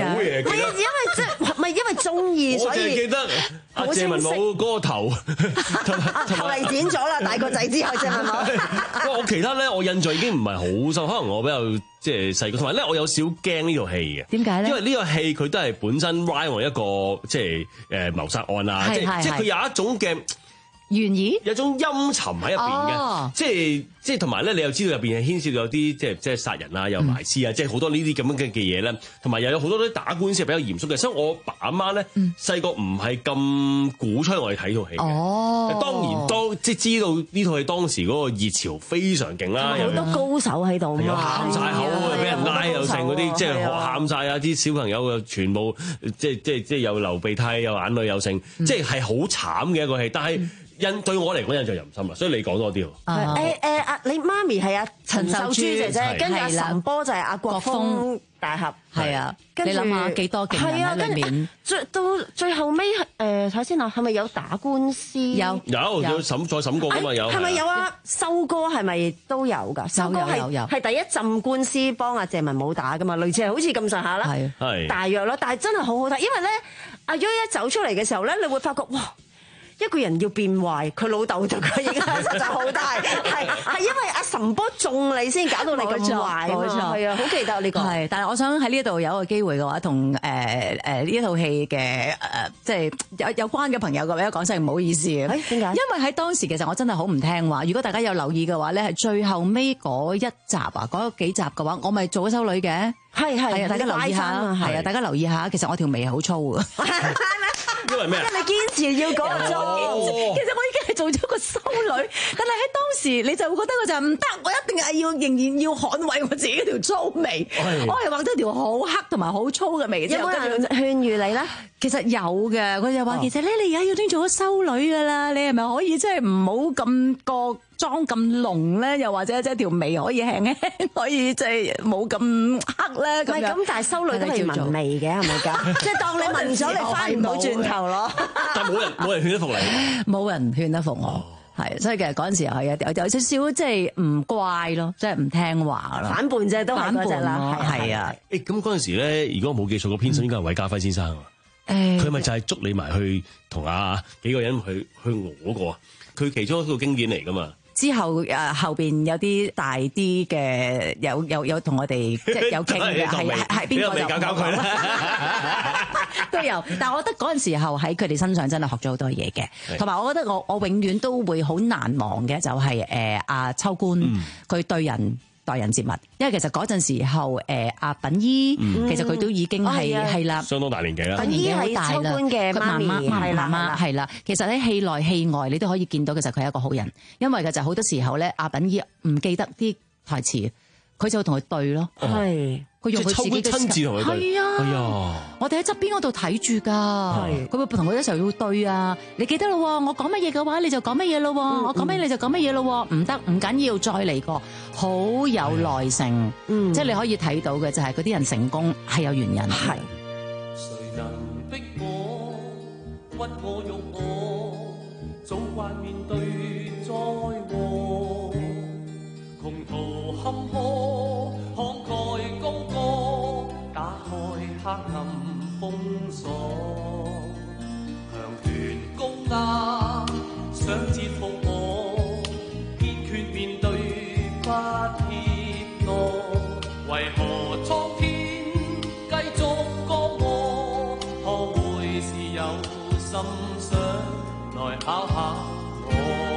樣。 好嘢， 唔係啊，因為中意， 我淨係所以記得阿謝文武嗰個頭， 頭嚟剪咗啦，大個仔之後謝文武。 哇！我其他咧，我印象已經唔係好深，可能我比較即係細個，同埋咧我有少驚呢套戲嘅。 點解咧？ 因為呢個戲佢都係本身 ride on 一個即係謀殺案啊，即係佢有一種嘅懸疑， 有種陰沉喺入邊嘅，即係同埋咧，你又知道入邊係牽涉到有啲即係殺人啊，有埋屍啊，即係好多呢啲咁樣嘅嘢咧，同埋又有好多啲打官司係比較嚴肅嘅，所以我爸阿媽咧細個唔係咁鼓吹我哋睇套戲嘅。 哦， 當然即係知道呢套戲當時嗰個熱潮非常勁啦， 好多高手喺度， 又喊晒口啊，俾人拉又成嗰啲，即係喊晒啊！啲小朋友啊，全部即係又流鼻涕又眼淚又成，即係好慘嘅一個戲，但係。對我嚟講印象又唔深啦，所以你講多啲喎。 你媽咪係阿陳秀珠姐姐，跟住阿岑波就係阿國峰大俠， 係啊。你諗下幾多勁人喺裏面？ 到最後尾睇先啊，係咪有打官司？ 有再審過㗎嘛？有係咪有啊？修哥係咪都有㗎？修哥係第一陣官司幫阿謝文武打㗎嘛？類似係好似咁上下啦， 係大約咯。但係真係好好睇，因為咧阿 Yo 一走出嚟嘅時候咧，你會發覺哇！一個人要變壞，佢老豆對佢影響實在好大，係因為阿岑波中你先搞到你咁壞， 冇錯， 係啊，好記得呢個。 係，但係我想喺呢度有一個機會嘅話，同呢一套戲嘅即係有關嘅朋友嘅話，講聲唔好意思嘅。 點解？因為喺當時其實我真係好唔聽話。如果大家有留意嘅話咧，係最後尾嗰一集啊，嗰幾集嘅話，我咪做咗修女嘅。係啊，大家留意下。係啊，大家留意下。其實我條眉係好粗嘅。 因為咩？ 因為你堅持要講粗， 其實我已經係做咗個修女，但係喺當時你就會覺得我就係唔得，我一定係仍然要捍衛我自己條粗眉。我係畫咗條好黑同埋好粗嘅眉。 有冇人勸喻你咧？ 其實有嘅，佢就話其實咧，你而家要先做咗修女㗎啦，你係咪可以即係唔好咁個妝咁濃咧？又或者即係條眉可以輕輕，可以即係冇咁黑咧？ 唔係咁，但係修女都係紋眉嘅，係咪㗎？即係當你紋咗，你翻唔到轉頭咯。 但係冇人勸得服你， 冇人勸得服我。係，所以其實嗰陣時係有少少即係唔乖咯，即係唔聽話咯， 反叛啫，都係嗰隻啦。 係啊。 咁嗰陣時咧，如果我冇記錯，個編審應該係韋家輝先生。佢咪就係捉你埋去同幾個人去嗰個啊？佢其中一個經典嚟噶嘛。 之後後邊有啲大啲嘅有同我哋即係有傾嘅，係邊個就搞佢啦， 都有。但係我覺得嗰陣時候喺佢哋身上真係學咗好多嘢嘅，同埋我覺得我永遠都會好難忘嘅就係阿秋官佢對人待人接物，因為其實嗰陣時候阿品姨其實佢都已經係啦， 相當大年紀啦， 品姨係秋官嘅媽咪， 媽媽係啦。其實喺戲內戲外你都可以見到，其實佢係一個好人，因為嘅就好多時候咧，阿品姨唔記得啲台詞，佢就同佢對咯， 係佢用佢自己嘅親自同佢對， 係啊，我哋喺側邊嗰度睇住噶，佢會同佢一齊要對啊，你記得咯，我講乜嘢嘅話你就講乜嘢咯，我講乜你就講乜嘢咯，唔得唔緊要，再嚟過，好有耐性，即係你可以睇到嘅就係嗰啲人成功係有原因，係。 誰能逼我屈我辱我，早慣面對災禍，窮途坎坷慷慨高歌，打開黑暗封鎖，強權高壓想折服我，堅決面對不怯懦，為何蒼天繼續降禍？可會是有心想來考下我？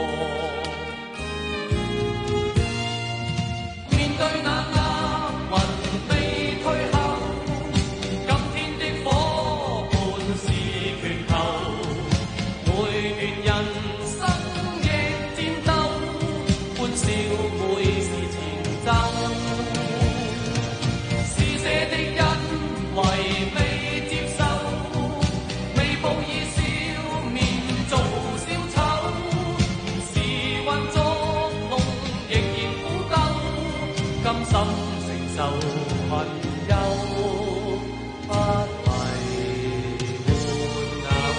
面對那厄運未退後，今天的夥伴是拳頭，每段人生亦戰鬥，歡笑每時前奏。施捨的恩惠未接受，未報以笑面做小丑，時運作弄仍然苦鬥，甘心承受困憂，不為玩偶。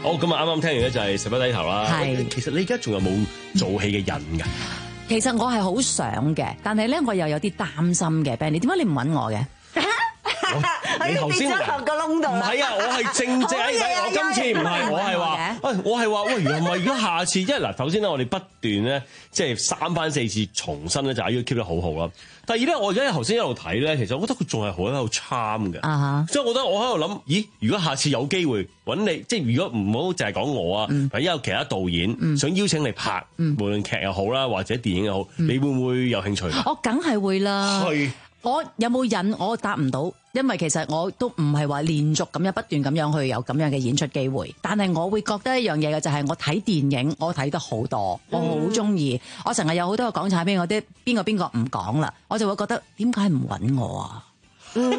好，咁啊啱啱聽完咧就係食不低頭啦。 係其實你而家仲有冇做戲嘅癮㗎？ 其實我係好想嘅，但係咧我又有啲擔心嘅。Benny，點解你唔揾我嘅？ 你頭先跌咗落個窿度。 唔係啊，我係正正我今次唔係，我係話，我係話，喂，原來唔係，如果下次，因為嗱，頭先咧我哋不斷咧，即係三番四次重申咧，就係要 keep 得好好啦。第二咧，我而家頭先一路睇咧，其實我覺得佢仲係好喺度 charm 嘅，所以我覺得我喺度諗，咦？如果下次有機會揾你，即係如果唔好淨係講我啊，或者有其他導演想邀請你拍，無論劇又好啦，或者電影又好，你會唔會有興趣？ 我梗係會啦。我有冇癮？我答唔到，因為其實我都唔係話連續咁樣不斷咁樣去有咁樣嘅演出機會。但係我會覺得一樣嘢嘅就係我睇電影，我睇得好多，我好中意。我成日有好多個港產片，我啲邊個唔講啦，我就會覺得點解唔揾我啊？即係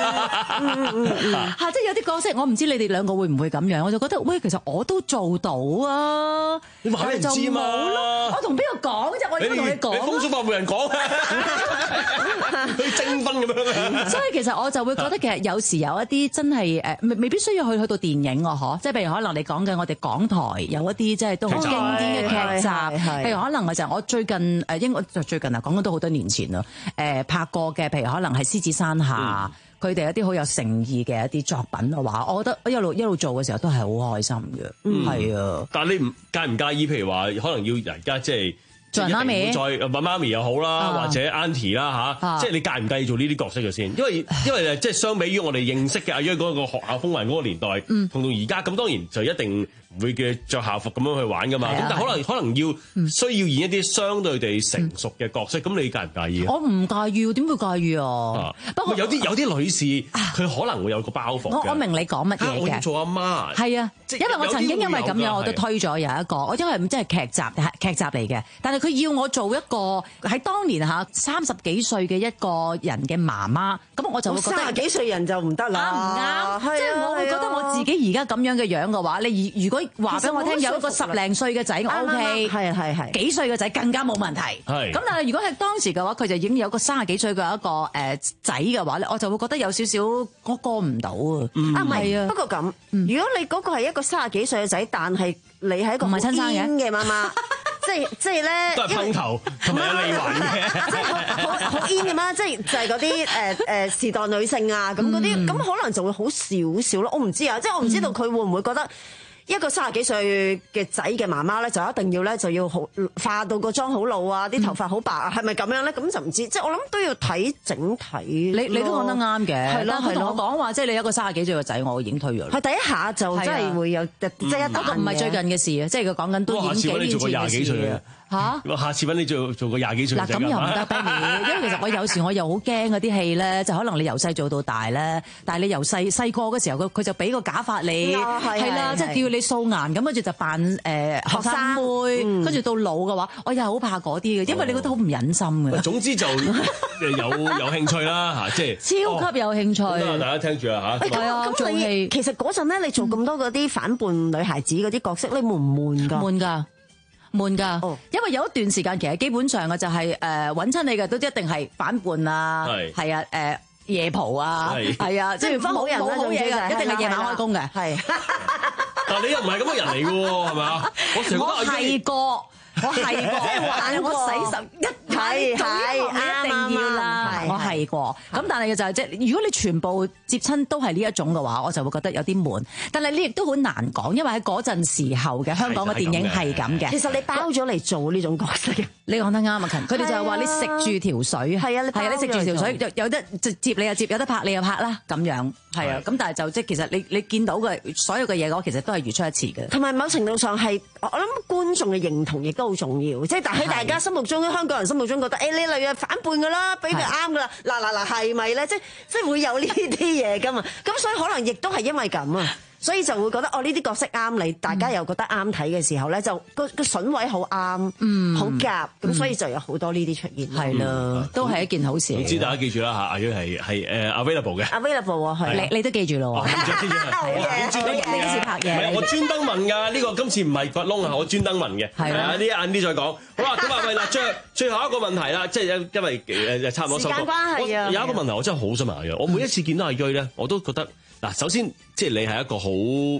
有啲角色，我唔知你哋兩個會唔會咁樣，我就覺得喂，其實我都做到啊！ 你話你唔知嘛？ 我同邊個講啫？我應該同你講。 你風水法冇人講，佢徵婚咁樣。 所以其實我就會覺得其實有時有一啲真係未必需要去到電影喎，嗬！即係譬如可能你講緊我哋港台有一啲即係都好經典嘅劇集，譬如可能就係我最近應該最近啊，講緊都好多年前啦，拍過嘅，譬如可能係獅子山下。佢哋一啲好有誠意嘅一啲作品嘅話，我覺得一路做嘅時候都係好開心嘅，係啊。 但係你唔介意？譬如話，可能要人家即係做人媽咪， 再揾媽咪又好啦，或者 Auntie 啦嚇，即係你介唔介意做呢啲角色嘅先？因為即係相比於我哋認識嘅阿約嗰個學校風雲嗰個年代，同到而家咁，當然就一定唔會嘅着校服咁樣去玩噶嘛。咁但係可能要需要演一啲相對地成熟嘅角色，咁你介唔介意啊？ 我唔介意，點會介意啊？ 不過有啲女士佢可能會有個包袱嘅。 我明你講乜嘢嘅。 我要做阿媽。 係啊，因為我曾經因為咁樣我都推咗有一個，我因為唔真係劇集嚟嘅，但係佢要我做一個喺當年嚇30幾歲嘅一個人嘅媽媽，咁我就會覺得 30幾歲人就唔得啦， 啱唔啱？即係我會覺得我自己而家咁樣嘅樣嘅話，你如果話俾我聽有一個10零歲嘅仔，我 OK，係幾歲嘅仔更加冇問題。咁但係如果係當時嘅話，佢就已經有個30幾歲嘅一個仔嘅話咧，我就會覺得有少少我過唔到啊。 唔係啊，不過咁，如果你嗰個係一個30幾歲嘅仔，但係你係一個唔係親生嘅媽媽。即係咧， 都係噴頭同埋有利環嘅， 即係好 in 嘅嘛，即係就係嗰啲時代女性啊，咁嗰啲，咁可能就會好少少咯。我唔知啊，即係我唔知道佢會唔會覺得一個30幾歲嘅仔嘅媽媽咧，就一定要咧就要好化到個妝好老啊，啲頭髮好白啊，係咪咁樣咧？咁就唔知，即係我諗都要睇整體。 你都講得啱嘅， 係咯。 佢同我講話，即係你有一個30幾歲嘅仔，我已經推咗。 係第一下就真係會有即係一單嘅， 唔係最近嘅事啊，即係佢講緊都已經幾年前嘅事啊。嚇！ 下次揾你做個20幾歲嘅仔嗱，咁又唔得 Benny， 因為其實我有時我又好驚嗰啲戲咧，就可能你由細做到大咧，但係你由細個嘅時候，佢就俾個假髮你，係啦，即係叫你素顏，咁跟住就扮學生妹，跟住到老嘅話，我又好怕嗰啲嘅，因為你覺得好唔忍心嘅。 總之就有興趣啦嚇，即係超級有興趣。 大家聽住啊嚇。 係啊，做戲其實嗰陣咧，你做咁多嗰啲反叛女孩子嗰啲角色，你悶唔悶㗎？ 悶㗎，因為有一段時間其實基本上嘅就係揾親你嘅都一定係反叛啊，係啊夜蒲啊，係啊，即係冇好嘢㗎，一定係夜晚開工嘅，係。 但係你又唔係咁嘅人嚟㗎喎，係咪啊？我成日覺得我係個，玩過，我洗11係一定要啦，我係過。咁但係就係即係如果你全部接親都係呢一種嘅話，我就會覺得有啲悶。但係你亦都好難講，因為喺嗰陣時候嘅香港嘅電影係咁嘅。 其實你包咗嚟做呢種角色， 你講得啱啊，勤。佢哋就係話你食住條水，係啊，你食住條水，有得接你又接，有得拍你又拍啦，咁樣係啊。咁但係就即係其實你見到嘅所有嘅嘢，我其實都係如出一轍嘅。同埋某程度上係我諗觀眾嘅認同亦都好重要，即係但喺大家心目中，香港人心目中覺得呢類嘅反叛㗎啦，俾佢啱㗎啦，嗱係咪咧？即係會有呢啲嘢㗎嘛？咁所以可能亦都係因為咁啊。所以就會覺得呢啲角色啱你，大家又覺得啱睇嘅時候咧，就個筍位好啱，好夾，咁所以就有好多呢啲出現。 係啦，都係一件好事。 唔知大家記住啦嚇，阿 U 係available 嘅。 available 係你都記住咯喎。 你幾時拍嘢？我專登問㗎，呢個今次唔係掘窿啊，我專登問嘅。係啊，呢晏啲再講。好啦，咁啊喂嗱，最後一個問題啦，即係因為差唔多收工。時間關係啊。有一個問題我真係好想問阿 U，我每一次見到阿 U 咧，我都覺得。嗱，首先即係你係一個好專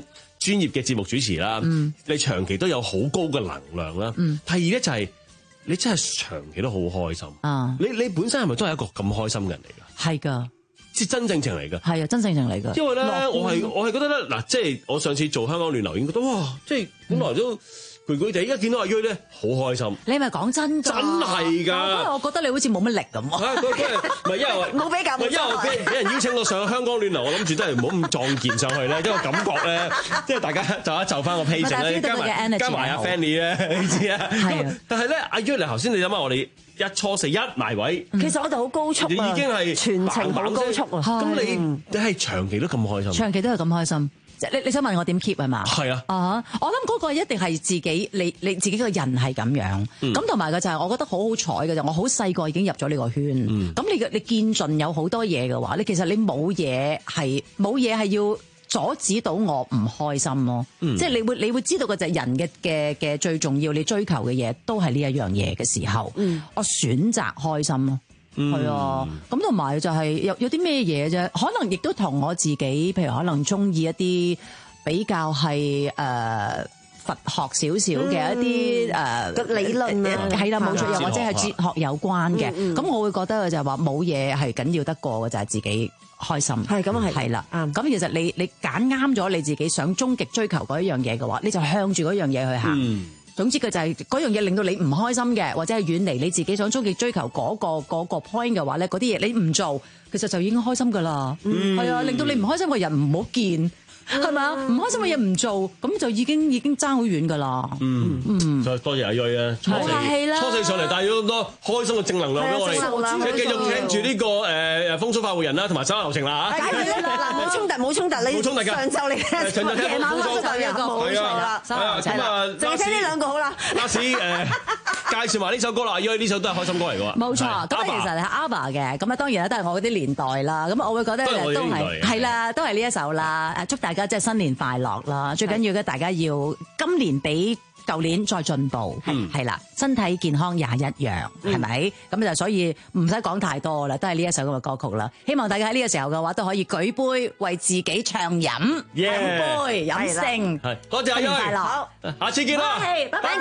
專業嘅節目主持啦，你長期都有好高嘅能量啦。第二咧就係你真係長期都好開心。你本身係咪都係一個咁開心嘅人嚟㗎？ 係㗎。 即係真性情嚟㗎， 係啊，真性情嚟㗎。 因為咧，我係覺得咧，嗱，即係我上次做香港暖流已經覺得哇，即係本來都攰攰地，一見到阿瑞咧，好開心。 你係咪講真㗎？ 真係㗎。因為我覺得你好似冇乜力咁。 唔係因為冇比較， 因為俾人邀請我上香港暖流，我諗住真係唔好咁壯健上去咧，因為感覺咧，即係大家就翻個 page 咧，加埋阿 Fanny 咧，你知啊。但係咧，阿瑞，你頭先你諗下我哋。一初四一埋位， 其實我哋好高速啊， 已經係全程好高速啊。 咁你係長期都咁開心， 長期都係咁開心。你想問我點 keep 係嘛？ 係啊。 我諗嗰個一定係自己你自己個人係咁樣。咁同埋嘅就係我覺得好好彩嘅就我好細個已經入咗呢個圈。咁你見盡有好多嘢嘅話，你其實你冇嘢係要阻止到我唔開心咯，即係你會知道嘅就係人嘅最重要，你追求嘅嘢都係呢一樣嘢嘅時候，我選擇開心咯，係啊，咁同埋就係有啲咩嘢啫，可能亦都同我自己，譬如可能中意一啲比較係佛學少少嘅一啲理論啊， 係啦冇錯，又或者係哲學有關嘅，咁我會覺得就係話冇嘢係緊要得過嘅就係自己開心，係咁係啦。咁其實你揀啱咗你自己想終極追求嗰一樣嘢嘅話，你就向住嗰樣嘢去行。總之佢就係嗰樣嘢令到你唔開心嘅，或者係遠離你自己想終極追求嗰個 point 嘅話咧，嗰啲嘢你唔做，其實就已經開心噶啦。係啊，令到你唔開心嘅人唔好見。係咪啊？唔開心嘅嘢唔做，咁就已經爭好遠噶啦。 所以多謝阿瑞啊，初四上嚟帶咗咁多開心嘅正能量俾我哋，繼續聽住呢個風騷快活人啦，同埋手下留情啦嚇。 嗱，冇衝突，你上晝嚟嘅，夜晚開心有個冇錯啦。咁啊，淨係聽呢兩個好啦。 last 介紹埋呢首歌啦，因為呢首都係開心歌嚟嘅喎。 冇錯，咁其實係 ABBA 嘅，咁啊當然啦，都係我嗰啲年代啦。咁我會覺得都係啦，都係呢一首啦。祝大家即係新年快樂啦！最緊要嘅大家要今年比舊年再進步，係啦，身體健康也一樣，係咪？咁就所以唔使講太多啦，都係呢一首咁嘅歌曲啦。希望大家喺呢個時候嘅話都可以舉杯為自己暢飲，飲杯飲勝。 係，多謝阿瑞， 快樂， 下次見啦， 拜拜。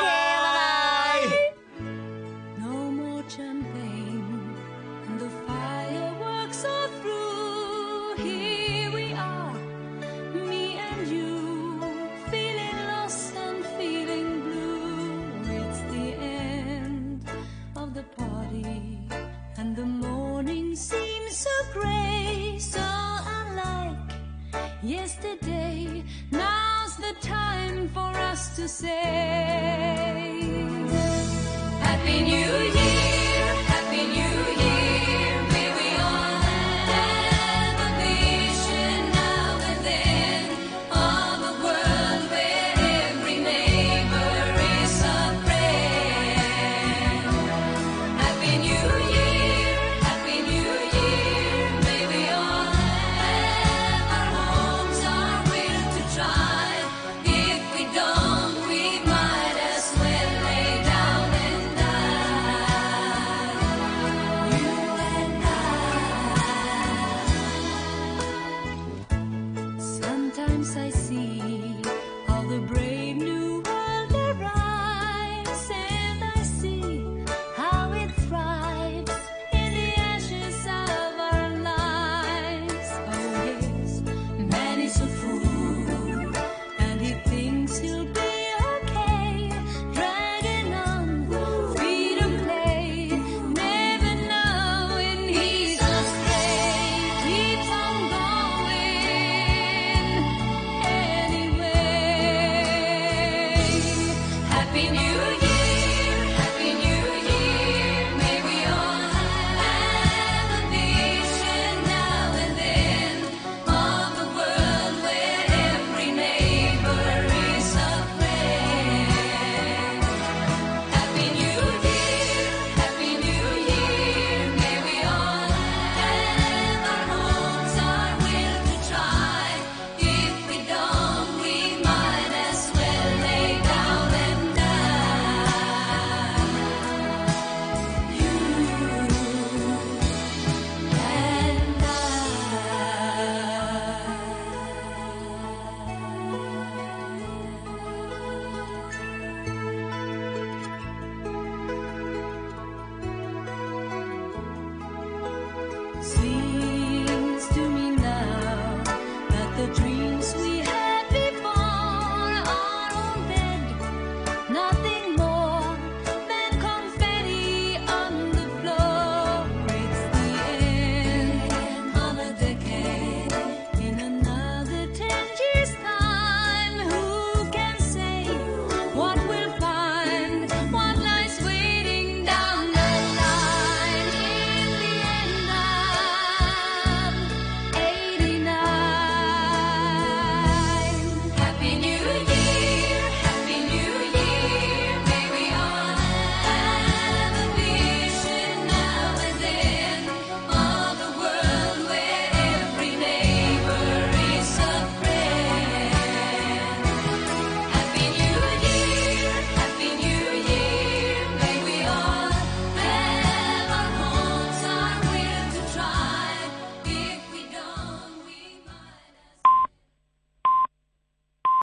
So gray, so unlike yesterday. Now's the time for us to say Happy New Year.